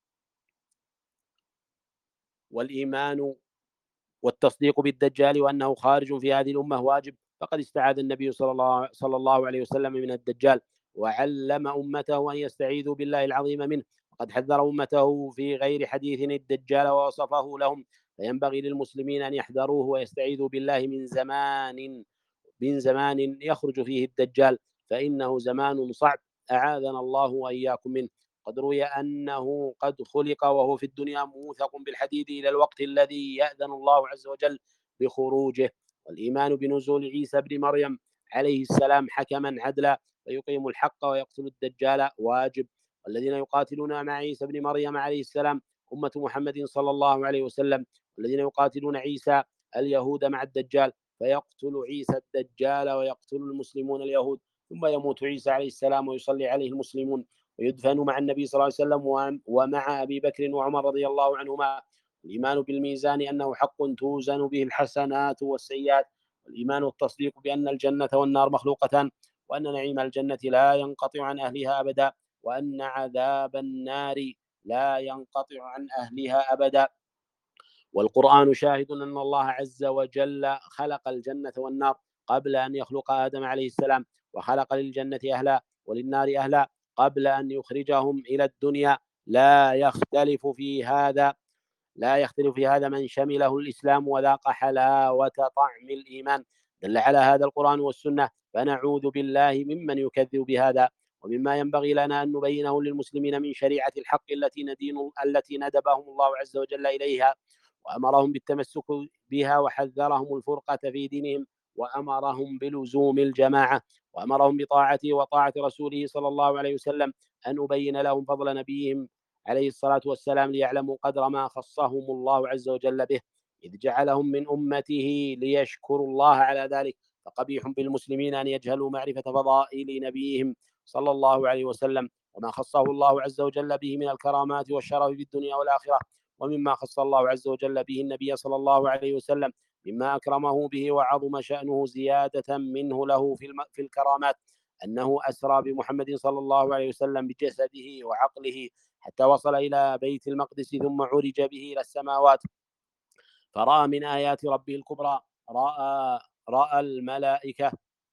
Speaker 1: والإيمان والتصديق بالدجال وأنه خارج في هذه الأمة واجب، فقد استعاذ النبي صلى الله, صلى الله عليه وسلم من الدجال، وعلم أمته أن يستعيذوا بالله العظيم منه، وقد حذر أمته في غير حديث الدجال ووصفه لهم، فينبغي للمسلمين أن يحذروه ويستعيذوا بالله من زمان من زمان يخرج فيه الدجال، فإنه زمان صعب أعاذنا الله وإياكم منه. قد روي أنه قد خلق وهو في الدنيا موثق بالحديد إلى الوقت الذي يأذن الله عز وجل بخروجه. والإيمان بنزول عيسى بن مريم عليه السلام حكما عدلا ويقيم الحق ويقتل الدجال واجب. والذين يقاتلون مع عيسى بن مريم عليه السلام أمة محمد صلى الله عليه وسلم، والذين يقاتلون عيسى اليهود مع الدجال، فيقتل عيسى الدجال ويقتل المسلمون اليهود، ثم يموت عيسى عليه السلام ويصلي عليه المسلمون ويدفن مع النبي صلى الله عليه وسلم ومع أبي بكر وعمر رضي الله عنهما. الإيمان بالميزان أنه حق توزن به الحسنات والسيئات. والإيمان والتصديق بأن الجنة والنار مخلوقتان، وأن نعيم الجنة لا ينقطع عن أهلها أبدا، وأن عذاب النار لا ينقطع عن أهلها أبدا. والقرآن شاهد أن الله عز وجل خلق الجنة والنار قبل أن يخلق آدم عليه السلام، وخلق للجنة أهلا وللنار أهلا قبل أن يخرجهم إلى الدنيا. لا يختلف في هذا لا يختلف في هذا من شمله الإسلام وذاق حلاوة طعم الإيمان. دل على هذا القرآن والسنة، فنعوذ بالله ممن يكذب بهذا. ومما ينبغي لنا أن نبينه للمسلمين من شريعة الحق التي ندين التي ندبهم الله عز وجل إليها، وأمرهم بالتمسك بها، وحذرهم الفرقة في دينهم، وأمرهم بلزوم الجماعة، وأمرهم بطاعته وطاعة رسوله صلى الله عليه وسلم، أن أبين لهم فضل نبيهم عليه الصلاة والسلام ليعلموا قدر ما خصهم الله عز وجل به، إذ جعلهم من أمته ليشكروا الله على ذلك. فقبيح بالمسلمين أن يجهلوا معرفة فضائل نبيهم صلى الله عليه وسلم وما خصه الله عز وجل به من الكرامات والشرف في الدنيا والآخرة. ومما خص الله عز وجل به النبي صلى الله عليه وسلم مما أكرمه به وعظم شأنه زيادة منه له في الكرامات أنه أسرى بمحمد صلى الله عليه وسلم بجسده وعقله حتى وصل إلى بيت المقدس، ثم عرج به إلى السماوات فرأى من آيات ربه الكبرى، رأى رأى الملائكة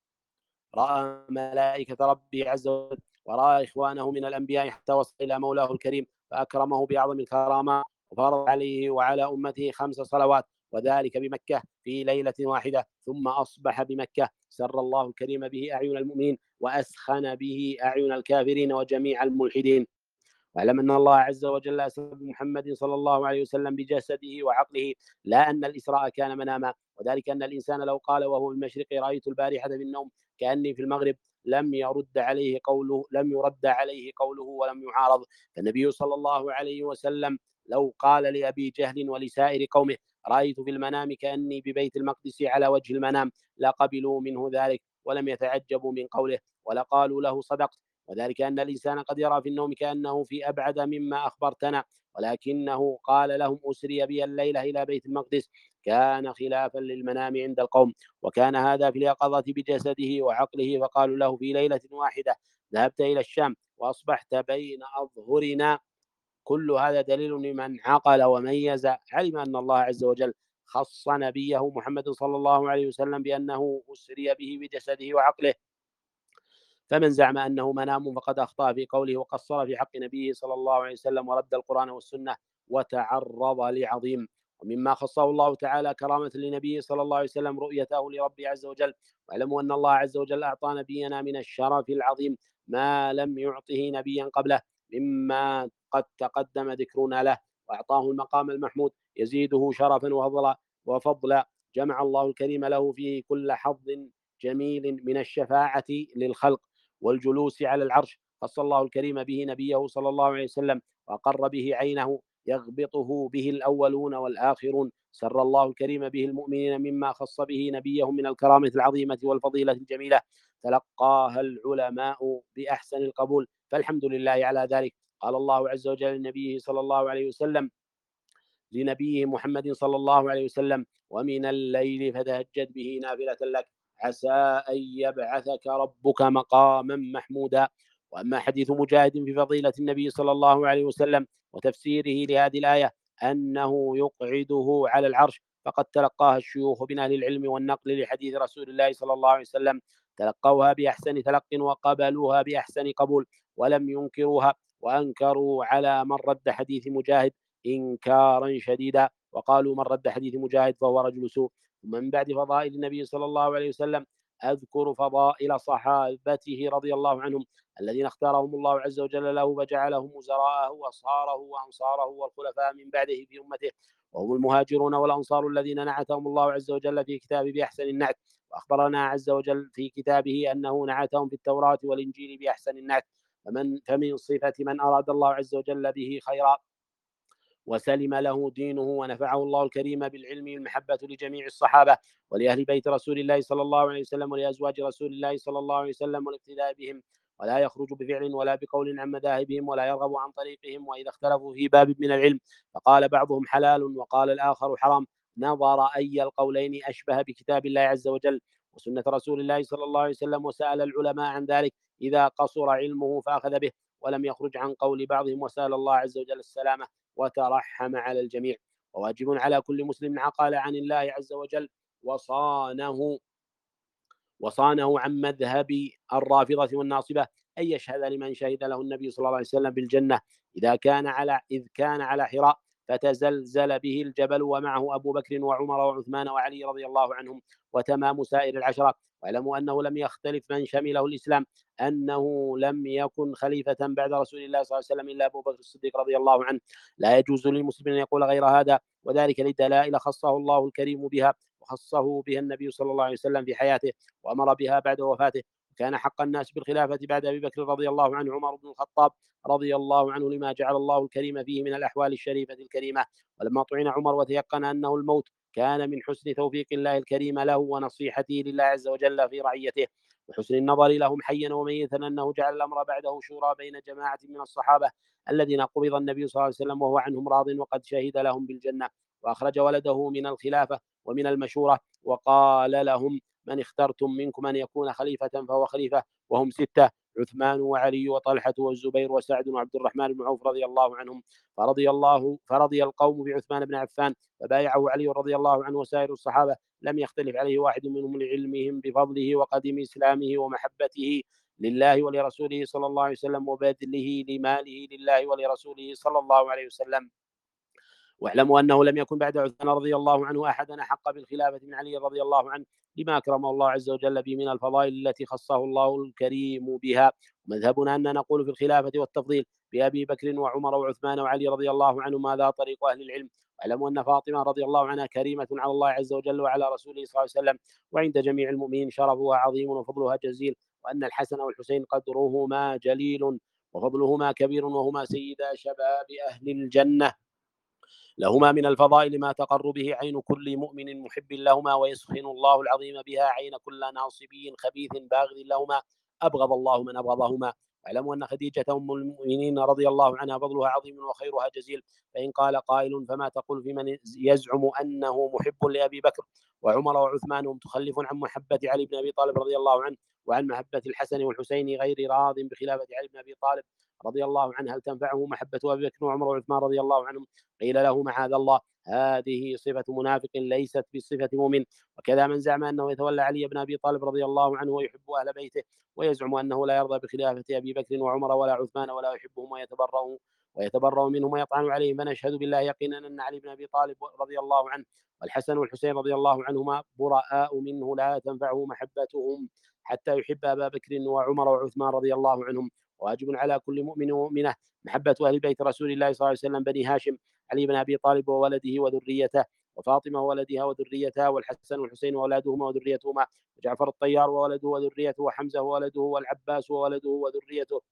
Speaker 1: رأى ملائكة ربه عز وجل، ورأى إخوانه من الأنبياء، حتى وصل إلى مولاه الكريم فأكرمه بأعظم الكرامات، وفرض عليه وعلى أمته خمس صلوات، وذلك بمكة في ليلة واحدة. ثم أصبح بمكة سر الله الكريم به أعين المؤمنين، وأسخن به أعين الكافرين وجميع الملحدين. واعلم أن الله عز وجل أسرى بمحمد صلى الله عليه وسلم بجسده وعقله، لا أن الإسراء كان مناما، وذلك أن الإنسان لو قال وهو بالمشرق رأيت البارحة في النوم كأني في المغرب لم يرد عليه قوله لم يرد عليه قوله ولم يعارض. فالنبي صلى الله عليه وسلم لو قال لأبي جهل ولسائر قومه رأيت في المنام كأني ببيت المقدس على وجه المنام، لقبلوا منه ذلك ولم يتعجبوا من قوله، ولقالوا له صدقت. وذلك أن الإنسان قد يرى في النوم كأنه في أبعد مما أخبرتنا، ولكنه قال لهم أسري بي الليلة إلى بيت المقدس، كان خلافا للمنام عند القوم، وكان هذا في اليقظة بجسده وعقله. فقالوا له في ليلة واحدة ذهبت إلى الشام وأصبحت بين أظهرنا. كل هذا دليل لمن عقل وميز علم أن الله عز وجل خص نبيه محمد صلى الله عليه وسلم بأنه أسري به بجسده وعقله. فمن زعم أنه منام فقد أخطأ في قوله وقصر في حق نبيه صلى الله عليه وسلم ورد القرآن والسنة وتعرض لعظيم. ومما خصه الله تعالى كرامة لنبيه صلى الله عليه وسلم رؤيته لربه عز وجل. واعلموا أن الله عز وجل أعطى نبينا من الشرف العظيم ما لم يعطه نبيا قبله، مما قد تقدم ذكرنا له، وأعطاه المقام المحمود يزيده شرفا وفضلا وفضلا جمع الله الكريم له فيه كل حظ جميل من الشفاعة للخلق والجلوس على العرش. خص الله الكريم به نبيه صلى الله عليه وسلم وأقر به عينه يغبطه به الأولون والآخرون. سر الله الكريم به المؤمنين مما خص به نبيه من الكرامة العظيمة والفضيلة الجميلة، تلقاها العلماء بأحسن القبول، فالحمد لله على ذلك. قال الله عز وجل لنبيه صلى الله عليه وسلم لنبيه محمد صلى الله عليه وسلم ومن الليل فتهجد به نافلة لك عسى أن يبعثك ربك مقاما محمودا. وأما حديث مجاهد في فضيلة النبي صلى الله عليه وسلم وتفسيره لهذه الآية أنه يقعده على العرش، فقد تلقاها الشيوخ من أهل العلم والنقل لحديث رسول الله صلى الله عليه وسلم، تلقوها بأحسن تلق وقبلوها بأحسن قبول ولم ينكروها، وأنكروا على من رد حديث مجاهد إنكارا شديدا، وقالوا من رد حديث مجاهد فهو رجل سوء. ومن بعد فضائل النبي صلى الله عليه وسلم أذكر فضائل صحابته رضي الله عنهم الذين اختارهم الله عز وجل له فجعلهم وزراءه وأصهاره وأنصاره والخلفاء من بعده في أمته، وهم المهاجرون والأنصار الذين نعتهم الله عز وجل في كتابه بأحسن النعت، وأخبرنا عز وجل في كتابه أنه نعتهم في التوراة والإنجيل بأحسن النعت. فمن فمن صفة من أراد الله عز وجل به خيرا وسلم له دينه ونفعه الله الكريم بالعلم المحبة لجميع الصحابة ولأهل بيت رسول الله صلى الله عليه وسلم ولأزواج رسول الله صلى الله عليه وسلم والاقتداء بهم، ولا يخرج بفعل ولا بقول عن مذاهبهم ولا يرغب عن طريقهم. وإذا اختلفوا في باب من العلم فقال بعضهم حلال وقال الآخر حرام، نظر أي القولين أشبه بكتاب الله عز وجل وسنة رسول الله صلى الله عليه وسلم، وسأل العلماء عن ذلك إذا قصر علمه فأخذ به ولم يخرج عن قول بعضهم، وسأل الله عز وجل السلامة وترحم على الجميع. وواجب على كل مسلم عقل عن الله عز وجل وصانه وصانه عن مذهب الرافضة والناصبة أن يشهد لمن شهد له النبي صلى الله عليه وسلم بالجنة إذا كان على إذ كان على حراء فتزلزل به الجبل ومعه أبو بكر وعمر وعثمان وعلي رضي الله عنهم وتمام سائر العشرة. واعلموا أنه لم يختلف من شمله الإسلام أنه لم يكن خليفة بعد رسول الله صلى الله عليه وسلم إلا أبو بكر الصديق رضي الله عنه. لا يجوز للمسلم أن يقول غير هذا، وذلك لدلائل خصه الله الكريم بها وخصه بها النبي صلى الله عليه وسلم في حياته وأمر بها بعد وفاته. كان حق الناس بالخلافة بعد أبي بكر رضي الله عنه عمر بن الخطاب رضي الله عنه لما جعل الله الكريم فيه من الأحوال الشريفة الكريمة. ولما طعن عمر وتيقن أنه الموت كان من حسن توفيق الله الكريم له ونصيحته لله عز وجل في رعيته وحسن النظر لهم حيا وميتا أنه جعل الأمر بعده شورى بين جماعة من الصحابة الذين قبض النبي صلى الله عليه وسلم وهو عنهم راض وقد شهد لهم بالجنة، وأخرج ولده من الخلافة ومن المشورة وقال لهم من اخترتم منكم أن يكون خليفة فهو خليفة، وهم ستة: عثمان وعلي وطلحة والزبير وسعد وعبد الرحمن بن عوف رضي الله عنهم. فرضي الله فرضي القوم بعثمان بن عفان فبايعه علي رضي الله عنه وسائر الصحابة لم يختلف عليه واحد منهم لعلمهم بفضله وقدم إسلامه ومحبته لله ولرسوله صلى الله عليه وسلم وبذله لماله لله ولرسوله صلى الله عليه وسلم. واعلموا أنه لم يكن بعد عثمان رضي الله عنه أحدا أحق بالخلافة من علي رضي الله عنه لما أكرمه الله عز وجل به من الفضائل التي خصه الله الكريم بها. مذهبنا أن نقول في الخلافة والتفضيل بأبي بكر وعمر وعثمان وعلي رضي الله عنهم هذا طريق أهل العلم. واعلموا أن فاطمة رضي الله عنها كريمة على الله عز وجل وعلى رسوله صلى الله عليه وسلم، وعند جميع المؤمنين شرفها عظيم وفضلها جزيل، وأن الحسن والحسين قدرهما جليل وفضلهما كبير وهما سيدا شباب أهل الجنة، لهما من الفضائل ما تقر به عين كل مؤمن محب لهما ويسخن الله العظيم بها عين كل ناصبي خبيث باغض لهما أبغض الله من أبغضهما. واعلموا أن خديجة أم المؤمنين رضي الله عنها فضلها عظيم وخيرها جزيل. فإن قال قائل فما تقول في من يزعم أنه محب لأبي بكر وعمر وعثمان متخلف عن محبة علي بن أبي طالب رضي الله عنه وعن محبة الحسن والحسين غير راض بخلافة علي بن أبي طالب رضي الله عنه، هل تنفعه محبة أبي بكر وعمر وعثمان رضي الله عنهم؟ قيل له معاذ الله، هذه صفة منافق ليست بصفة مؤمن. وكذا من زعم أنه يتولى علي بن أبي طالب رضي الله عنه ويحب أهل بيته ويزعم أنه لا يرضى بخلافة أبي بكر وعمر ولا عثمان ولا يحبهم ويتبرأ ويتبرأ منهم ويطعن عليهم، فنشهد بالله يقينا أن علي بن أبي طالب رضي الله عنه والحسن والحسين رضي الله عنهما براء منه لا تنفعه محبتهم حتى يحب أبا بكر وعمر وعثمان رضي الله عنهم. واجب على كل مؤمن ومؤمنة محبة أهل بيت رسول الله صلى الله عليه وسلم بني هاشم علي بن أبي طالب وولده وذريته، وفاطمة وولدها وذريتها، والحسن والحسين وأولادهما وذريتهما، وجعفر الطيار وولده وذريته، وحمزة وولده، والعباس وولده وذريته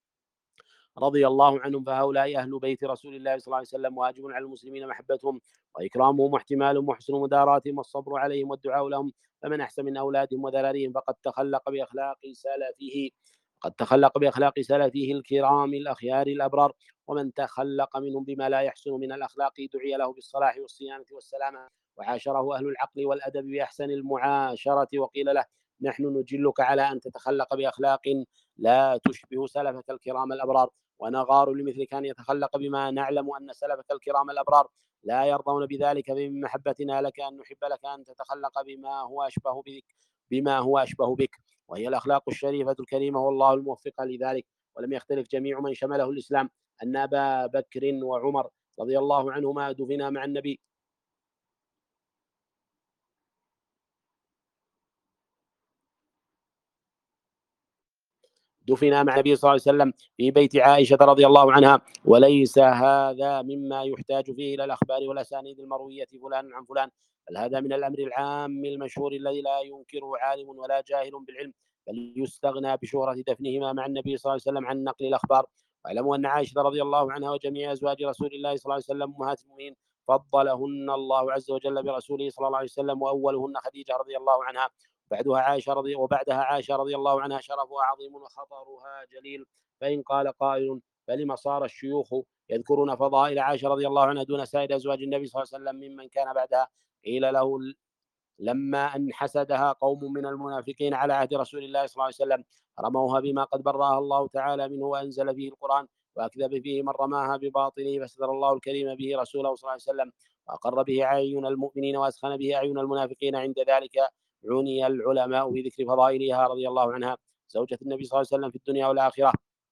Speaker 1: رضي الله عنهم. فهؤلاء أهل بيت رسول الله صلى الله عليه وسلم، واجب على المسلمين محبتهم وإكرامهم واحتمالهم وحسن مداراتهم والصبر عليهم والدعاء لهم. فمن أحسن من أولادهم وذراريهم فقد تخلق بأخلاق سلفه قد تخلق بأخلاق سلفه الكرام الأخيار الأبرار، ومن تخلق منهم بما لا يحسن من الأخلاق دعي له بالصلاح والصيانة والسلامة، وعاشره أهل العقل والأدب بأحسن المعاشرة، وقيل له نحن نجلك على أن تتخلق بأخلاق لا تشبه سلفك الكرام الأبرار، ونغار لمثلك أن يتخلق بما نعلم أن سلفك الكرام الأبرار لا يرضون بذلك، فمن محبتنا لك أن نحب لك أن تتخلق بما هو أشبه بك بما هو أشبه بك وهي الأخلاق الشريفة الكريمة، والله الموفق لذلك. ولم يختلف جميع من شمله الإسلام أن أبا بكر وعمر رضي الله عنهما دفنا مع النبي دفن مع النبي صلى الله عليه وسلم في بيت عائشة رضي الله عنها. وليس هذا مما يحتاج فيه إلى الأخبار والأسانيد المروية فلان عن فلان، بل هذا من الأمر العام المشهور الذي لا ينكره عالم ولا جاهل بالعلم، بل يستغنى بشهرة دفنهما مع النبي صلى الله عليه وسلم عن نقل الأخبار. واعلموا أن عائشة رضي الله عنها وجميع أزواج رسول الله صلى الله عليه وسلم أمهات المؤمنين فضلهن الله عز وجل برسوله صلى الله عليه وسلم، وأولهن خديجة رضي الله عنها، بعدها عائشة رضي وبعدها عائشة رضي الله عنها شرفها عظيم وخطرها جليل. فإن قال قائل فلما صار الشيوخ يذكرون فضائل عائشة رضي الله عنها دون سائر أزواج النبي صلى الله عليه وسلم ممن كان بعدها؟ قيل له لما أن حسدها قوم من المنافقين على عهد رسول الله صلى الله عليه وسلم رموها بما قد برأها الله تعالى منه وأنزل فيه القرآن، وأكذب فيه من رماها بباطله، فستر الله الكريم به رسوله صلى الله عليه وسلم، وأقر به أعين المؤمنين وأسخن به أعين المنافقين. عند ذلك عني العلماء في ذكر فضائلها رضي الله عنها زوجة النبي صلى الله عليه وسلم في الدنيا والآخرة.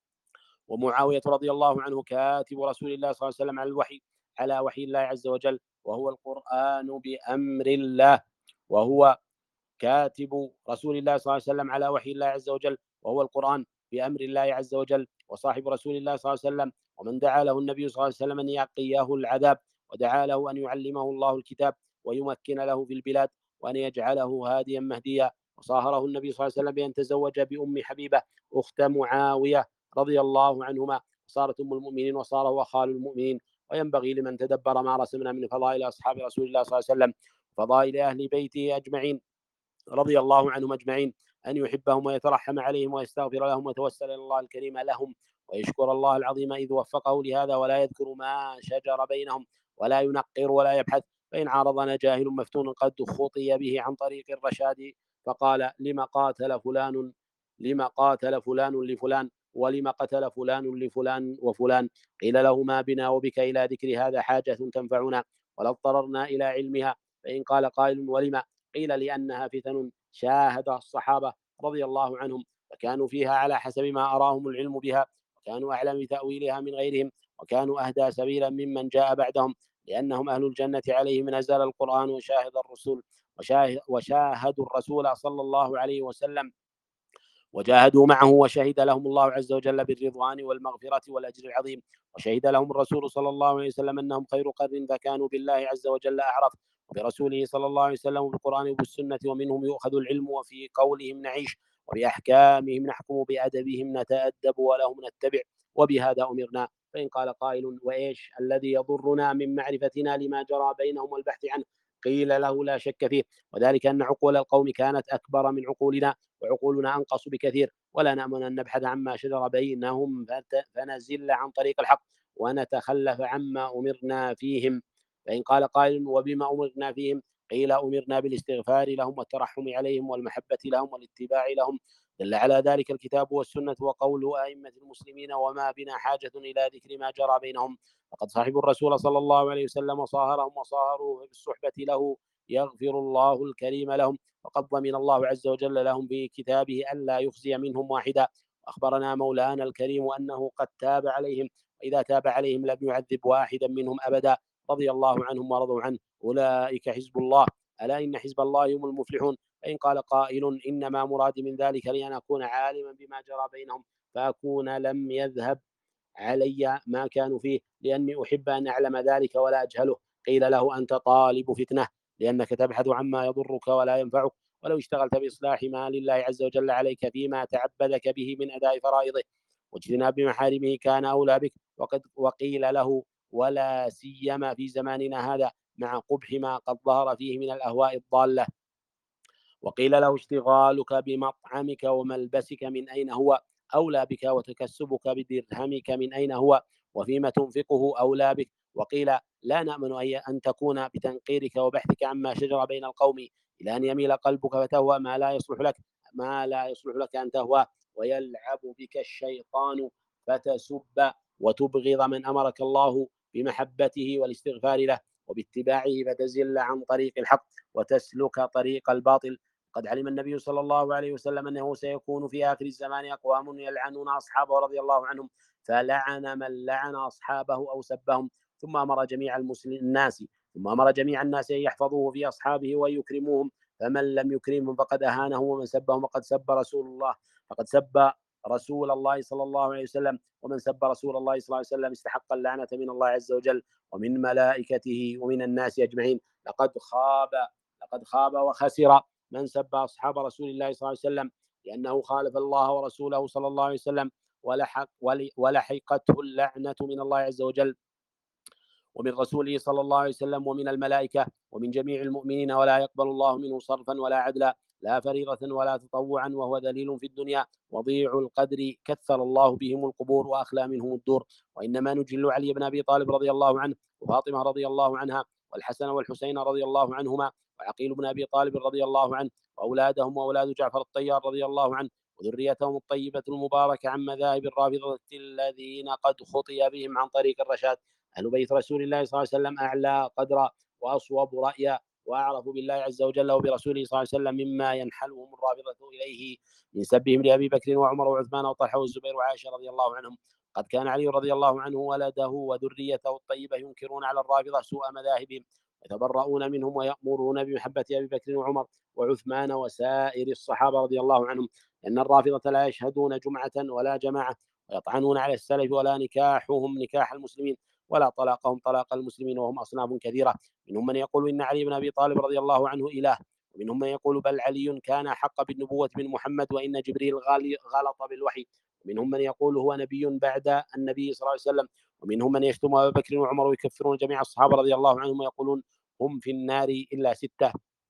Speaker 1: ومعاوية رضي الله عنه كاتب رسول الله صلى الله عليه وسلم على الوحي على وحي الله عز وجل، وهو القرآن بأمر الله، وهو كاتب رسول الله صلى الله عليه وسلم على وحي الله عز وجل وهو القرآن بأمر الله عز وجل، وصاحب رسول الله صلى الله عليه وسلم، ومن دعا له النبي صلى الله عليه وسلم أن يقيه العذاب، ودعا له أن يعلمه الله الكتاب ويمكن له في البلاد وأن يجعله هاديا مهديا. وصاهره النبي صلى الله عليه وسلم بأن تزوج بأم حبيبة أخت معاوية رضي الله عنهما، صارت أم المؤمنين وصار هو خال المؤمنين. وينبغي لمن تدبر ما رسمنا من فضائل أصحاب رسول الله صلى الله عليه وسلم فضائل أهل بيته أجمعين رضي الله عنهم أجمعين أن يحبهم ويترحم عليهم ويستغفر لهم ويتوسل إلى الله الكريم لهم ويشكر الله العظيم إذ وفقه لهذا، ولا يذكر ما شجر بينهم ولا ينقر ولا يبحث. فإن عارضنا جاهل مفتون قد خطي به عن طريق الرشاد فقال لما قاتل فلان لما قاتل فلان لفلان ولما قتل فلان لفلان وفلان، قيل له ما بنا وبك إلى ذكر هذا حاجة تنفعنا ولا اضطررنا إلى علمها. فإن قال قائل ولما، قيل لأنها فتن شاهد الصحابة رضي الله عنهم فكانوا فيها على حسب ما أراهم العلم بها، وكانوا أعلم بتأويلها من غيرهم، وكانوا أهدى سبيلا ممن جاء بعدهم، لأنهم أهل الجنة عليهم نزل القرآن وشاهد الرسول وشاهد وشاهدوا الرسول صلى الله عليه وسلم وجاهدوا معه، وشهد لهم الله عز وجل بالرضوان والمغفرة والأجر العظيم، وشهد لهم الرسول صلى الله عليه وسلم أنهم خير قرن فكانوا بالله عز وجل أعرف، وبرسوله صلى الله عليه وسلم وبالقرآن وبالسنة، ومنهم يؤخذ العلم وفي قولهم نعيش وبأحكامهم نحكم بأدبهم نتأدب ولهم نتبع وبهذا أمرنا. فإن قال قائل وإيش الذي يضرنا من معرفتنا لما جرى بينهم والبحث عنه، قيل له لا شك فيه، وذلك أن عقول القوم كانت أكبر من عقولنا وعقولنا أنقص بكثير، ولا نأمن أن نبحث عما شجر بينهم فنزل عن طريق الحق ونتخلف عما أمرنا فيهم. فإن قال قائل وبما أمرنا فيهم، قيل أمرنا بالاستغفار لهم والترحم عليهم والمحبة لهم والاتباع لهم، دل على ذلك الكتاب والسنة وقول أئمة المسلمين، وما بنا حاجة إلى ذكر ما جرى بينهم، فقد صاحبوا الرسول صلى الله عليه وسلم وصاهرهم وصاهروا بالصحبة له يغفر الله الكريم لهم، وقد ضمن الله عز وجل لهم في كتابه ألا يخزي منهم واحدا. أخبرنا مولانا الكريم أنه قد تاب عليهم، وإذا تاب عليهم لم يعذب واحدا منهم أبدا، رضي الله عنهم ورضوا عنه، أولئك حزب الله، ألا إن حزب الله هم المفلحون. فإن قال قائل إنما مراد من ذلك لأن أكون عالما بما جرى بينهم فأكون لم يذهب علي ما كانوا فيه لأني أحب أن أعلم ذلك ولا أجهله، قيل له أنت طالب فتنة لأنك تبحث عما يضرك ولا ينفعك، ولو اشتغلت بإصلاح ما لله عز وجل عليك فيما تعبدك به من أداء فرائضه واجتناب محارمه كان أولى بك. وقد وقيل له ولا سيما في زماننا هذا مع قبح ما قد ظهر فيه من الأهواء الضالة. وقيل له اشتغالك بمطعمك وملبسك من أين هو أولى بك، وتكسبك بدرهمك من أين هو وفيما تنفقه أولى بك. وقيل لا نأمن أن تكون بتنقيرك وبحثك عما شجر بين القوم إلى أن يميل قلبك فتهوى ما لا يصلح لك ما لا يصلح لك أن تهوى، ويلعب بك الشيطان فتسب وتبغض من أمرك الله بمحبته والاستغفار له وباتباعه فتزل عن طريق الحق وتسلك طريق الباطل. قد علم النبي صلى الله عليه وسلم أنه سيكون في آخر الزمان أقوام يلعنون أصحابه رضي الله عنهم، فلعن من لعن أصحابه أو سبهم، ثم أمر جميع المسلمين الناس ثم أمر جميع الناس أن يحفظوه في أصحابه ويكرموهم، فمن لم يكرمهم فقد أهانه، ومن سبهم فقد سب رسول الله فقد سب رسول الله صلى الله عليه وسلم، ومن سب رسول الله صلى الله عليه وسلم استحق اللعنة من الله عز وجل ومن ملائكته ومن الناس أجمعين. لقد خاب لقد خاب وخسر من سب أصحاب رسول الله صلى الله عليه وسلم، لأنه خالف الله ورسوله صلى الله عليه وسلم، ولحق ولحقته اللعنة من الله عز وجل ومن رسوله صلى الله عليه وسلم ومن الملائكة ومن جميع المؤمنين، ولا يقبل الله منه صرفا ولا عدلا، لا فريضة ولا تطوعا، وهو ذليل في الدنيا وضيع القدر، كثر الله بهم القبور وأخلى منهم الدور. وإنما نجل علي بن أبي طالب رضي الله عنه، وفاطمة رضي الله عنها، والحسن والحسين رضي الله عنهما، وعقيل بن أبي طالب رضي الله عنه، وأولادهم وأولاد جعفر الطيار رضي الله عنه، وذريتهم الطيبة المباركة، عن مذاهب الرافضة الذين قد خطي بهم عن طريق الرشاد. أهل بيت رسول الله صلى الله عليه وسلم أعلى قدرا وأصوب رأيا وأعرف بالله عز وجل وبرسوله صلى الله عليه وسلم مما ينحلهم الرافضة إليه من سبهم لأبي بكر وعمر وعثمان وطلحة والزبير وعائشة رضي الله عنهم. قد كان علي رضي الله عنه ولده وذريته الطيبة ينكرون على الرافضة سوء مذاهبهم ويتبرؤون منهم ويأمرون بمحبة أبي بكر وعمر وعثمان وسائر الصحابة رضي الله عنهم، لأن الرافضة لا يشهدون جمعة ولا جماعة، ويطعنون على السلف، ولا نكاحهم نكاح المسلمين، ولا طلاقهم طلاق المسلمين، وهم أصناف كثيرة. منهم من يقول إن علي بن أبي طالب رضي الله عنه إله، ومنهم من يقول بل علي كان حق بالنبوة من محمد، وإن جبريل غلط بالوحي، ومنهم من يقول هو نبي بعد النبي صلى الله عليه وسلم، ومنهم من يشتم أبا بكر وعمر ويكفرون جميع الصحابة رضي الله عنهم ويقولون هم في النار إلا ستة،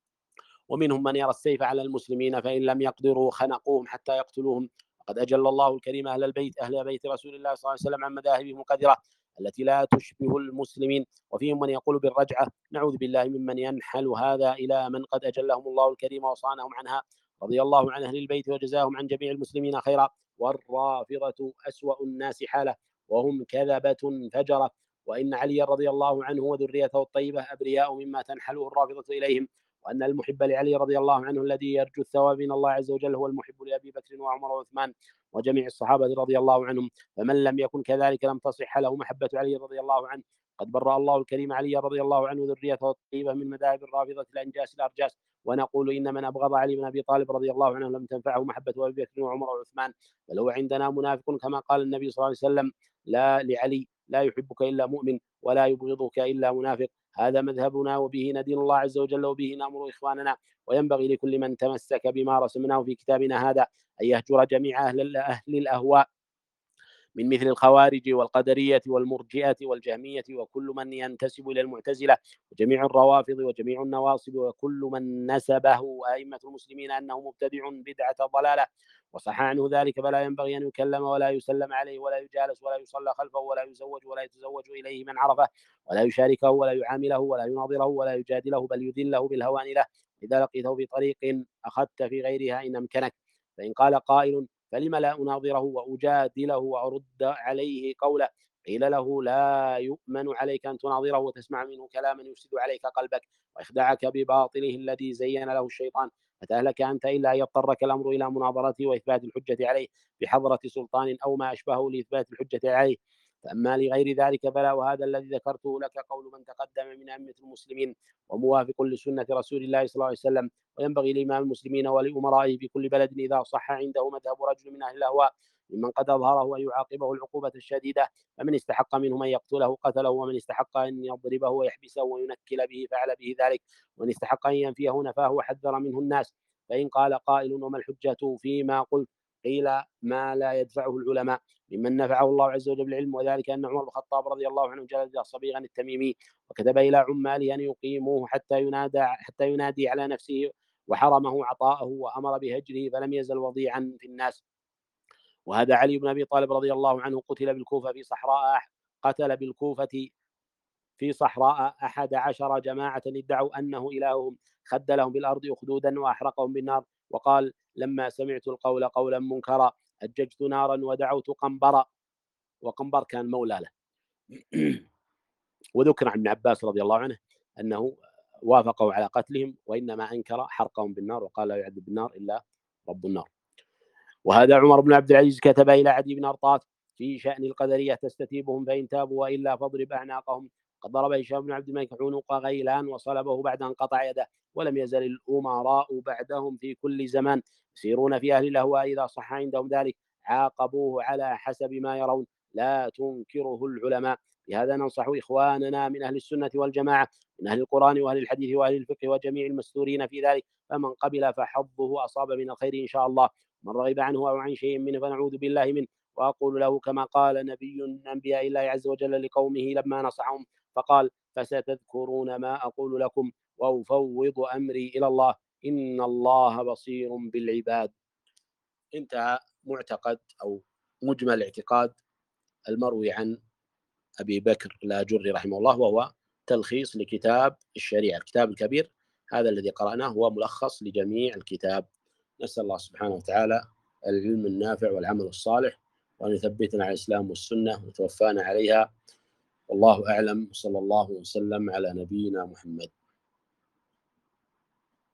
Speaker 1: ومنهم من يرى السيف على المسلمين فإن لم يقدروا خنقوهم حتى يقتلوهم. وقد أجل الله الكريم أهل البيت أهل بيت رسول الله صلى الله عليه وسلم عن مذاهبهم القذرة التي لا تشبه المسلمين، وفيهم من يقول بالرجعة، نعوذ بالله ممن ينحل هذا إلى من قد أجلهم الله الكريم وصانهم عنها، رضي الله عن أهل البيت وجزاهم عن جميع المسلمين خيرا. والرافضة أسوأ الناس حالة، وهم كذبة فجرة، وإن علي رضي الله عنه وذريته الطيبة أبرياء مما تنحله الرافضة إليهم، وأن المحب لعلي رضي الله عنه الذي يرجو الثواب من الله عز وجل هو المحب لأبي بكر وعمر وعثمان وجميع الصحابة رضي الله عنهم، فمن لم يكن كذلك لم تصح له محبة علي رضي الله عنه. قد برأ الله الكريم علي رضي الله عنه وذريته الطيبة من مذاهب الرافضة الأنجاس الأرجاس، ونقول إن من أبغض علي بن أبي طالب رضي الله عنه لم تنفعه محبة أبي بكر وعمر وعثمان، بل هو عندنا منافق، كما قال النبي صلى الله عليه وسلم لا لعلي لا يحبك إلا مؤمن ولا يبغضك إلا منافق. هذا مذهبنا وبه ندين الله عز وجل وبه نأمر إخواننا، وينبغي لكل من تمسك بما رسمناه في كتابنا هذا أن يهجر جميع أهل, أهل الأهواء من مثل الخوارج والقدرية والمرجئة والجهمية وكل من ينتسب إلى المعتزلة وجميع الروافض وجميع النواصب وكل من نسبه أئمة المسلمين أنه مبتدع بدعة ضلالة وصح عنه ذلك، فلا ينبغي أن يكلم ولا يسلم عليه ولا يجالس ولا يصلى خلفه ولا يزوج ولا يتزوج إليه من عرفه ولا يشاركه ولا يعامله ولا يناظره ولا يجادله، بل يذله بالهوان له إذا لقيته في طريق أخذت في غيرها إن أمكنك. فإن قال قائل فلم لا أناظره وأجادله وأرد عليه قوله، قيل له لا يؤمن عليك أن تناظره وتسمع منه كلاما يفسد عليك قلبك ويخدعك بباطله الذي زين له الشيطان، فتهلك أنت إلا أن يضطرك الأمر إلى مناظرته وإثبات الحجة عليه بحضرة سلطان أو ما أشبهه لإثبات الحجة عليه. فأما لغير ذلك فلا، وهذا الذي ذكرته لك قول من تقدم من أئمة المسلمين وموافق لسنة رسول الله صلى الله عليه وسلم. وينبغي لإمام المسلمين ولأمرائه في كل بلد إذا صح عنده مذهب رجل من أهل الأهواء ممن قد أظهره أن يعاقبه العقوبة الشديدة، فمن استحق منهم أن يقتله قتله، ومن استحق أن يضربه ويحبسه وينكل به فعل به ذلك، ومن استحق أن ينفيه نفاه وحذر منه الناس. فإن قال قائل وما الحجة فيما قلت، قيل ما لا يدفعه العلماء ممن نفعه الله عز وجل بالعلم، وذلك أن عمر بن الخطاب رضي الله عنه جلد صبيغا التميمي وكتب إلى عماله أن يقيموه حتى ينادى حتى ينادي على نفسه، وحرمه عطاءه وأمر بهجره فلم يزل وضيعا في الناس. وهذا علي بن أبي طالب رضي الله عنه قتل بالكوفة في صحراء قتل بالكوفة في صحراء أحد عشر جماعة ادعوا أنه إلههم، خد لهم بالأرض أخدودا وأحرقهم بالنار، وقال لما سمعت القول قولا منكرا أججت نارا ودعوت قنبرا، وقنبر كان مولى له. وذكر عن ابن عباس رضي الله عنه أنه وافقوا على قتلهم، وإنما أنكر حرقهم بالنار وقال لا يعذب بالنار إلا رب النار. وهذا عمر بن عبد العزيز كتب إلى عدي بن أرطاط في شأن القدرية تستتيبهم فإن تابوا وإلا فاضرب أعناقهم. قد ضرب هشام بن عبد الملك عنق غيلان وصلبه بعد أن قطع يده، ولم يزل الأمراء بعدهم في كل زمان يسيرون في أهل الأهواء إذا صح عندهم ذلك عاقبوه على حسب ما يرون، لا تنكره العلماء. لهذا ننصح إخواننا من أهل السنة والجماعة من أهل القرآن وأهل الحديث وأهل الفقه وجميع المستورين في ذلك، فمن قبل فحظه أصاب من الخير إن شاء الله، من رغب عنه أو عن شيء منه فنعوذ بالله منه. وأقول له كما قال نبي من أنبياء الله عز وجل لقومه لما نصحهم فقال: فستذكرون ما أقول لكم وأفوض أمري إلى الله إن الله بصير بالعباد. انتهى معتقد أو مجمل اعتقاد المروي عن أبي بكر الآجري رحمه الله، وهو تلخيص لكتاب الشريعة. الكتاب الكبير هذا الذي قرأناه هو ملخص لجميع الكتاب. نسأل الله سبحانه وتعالى العلم النافع والعمل الصالح، وأن يثبتنا على الإسلام والسنة ويتوفانا عليها. والله أعلم، صلى الله وسلم على نبينا محمد.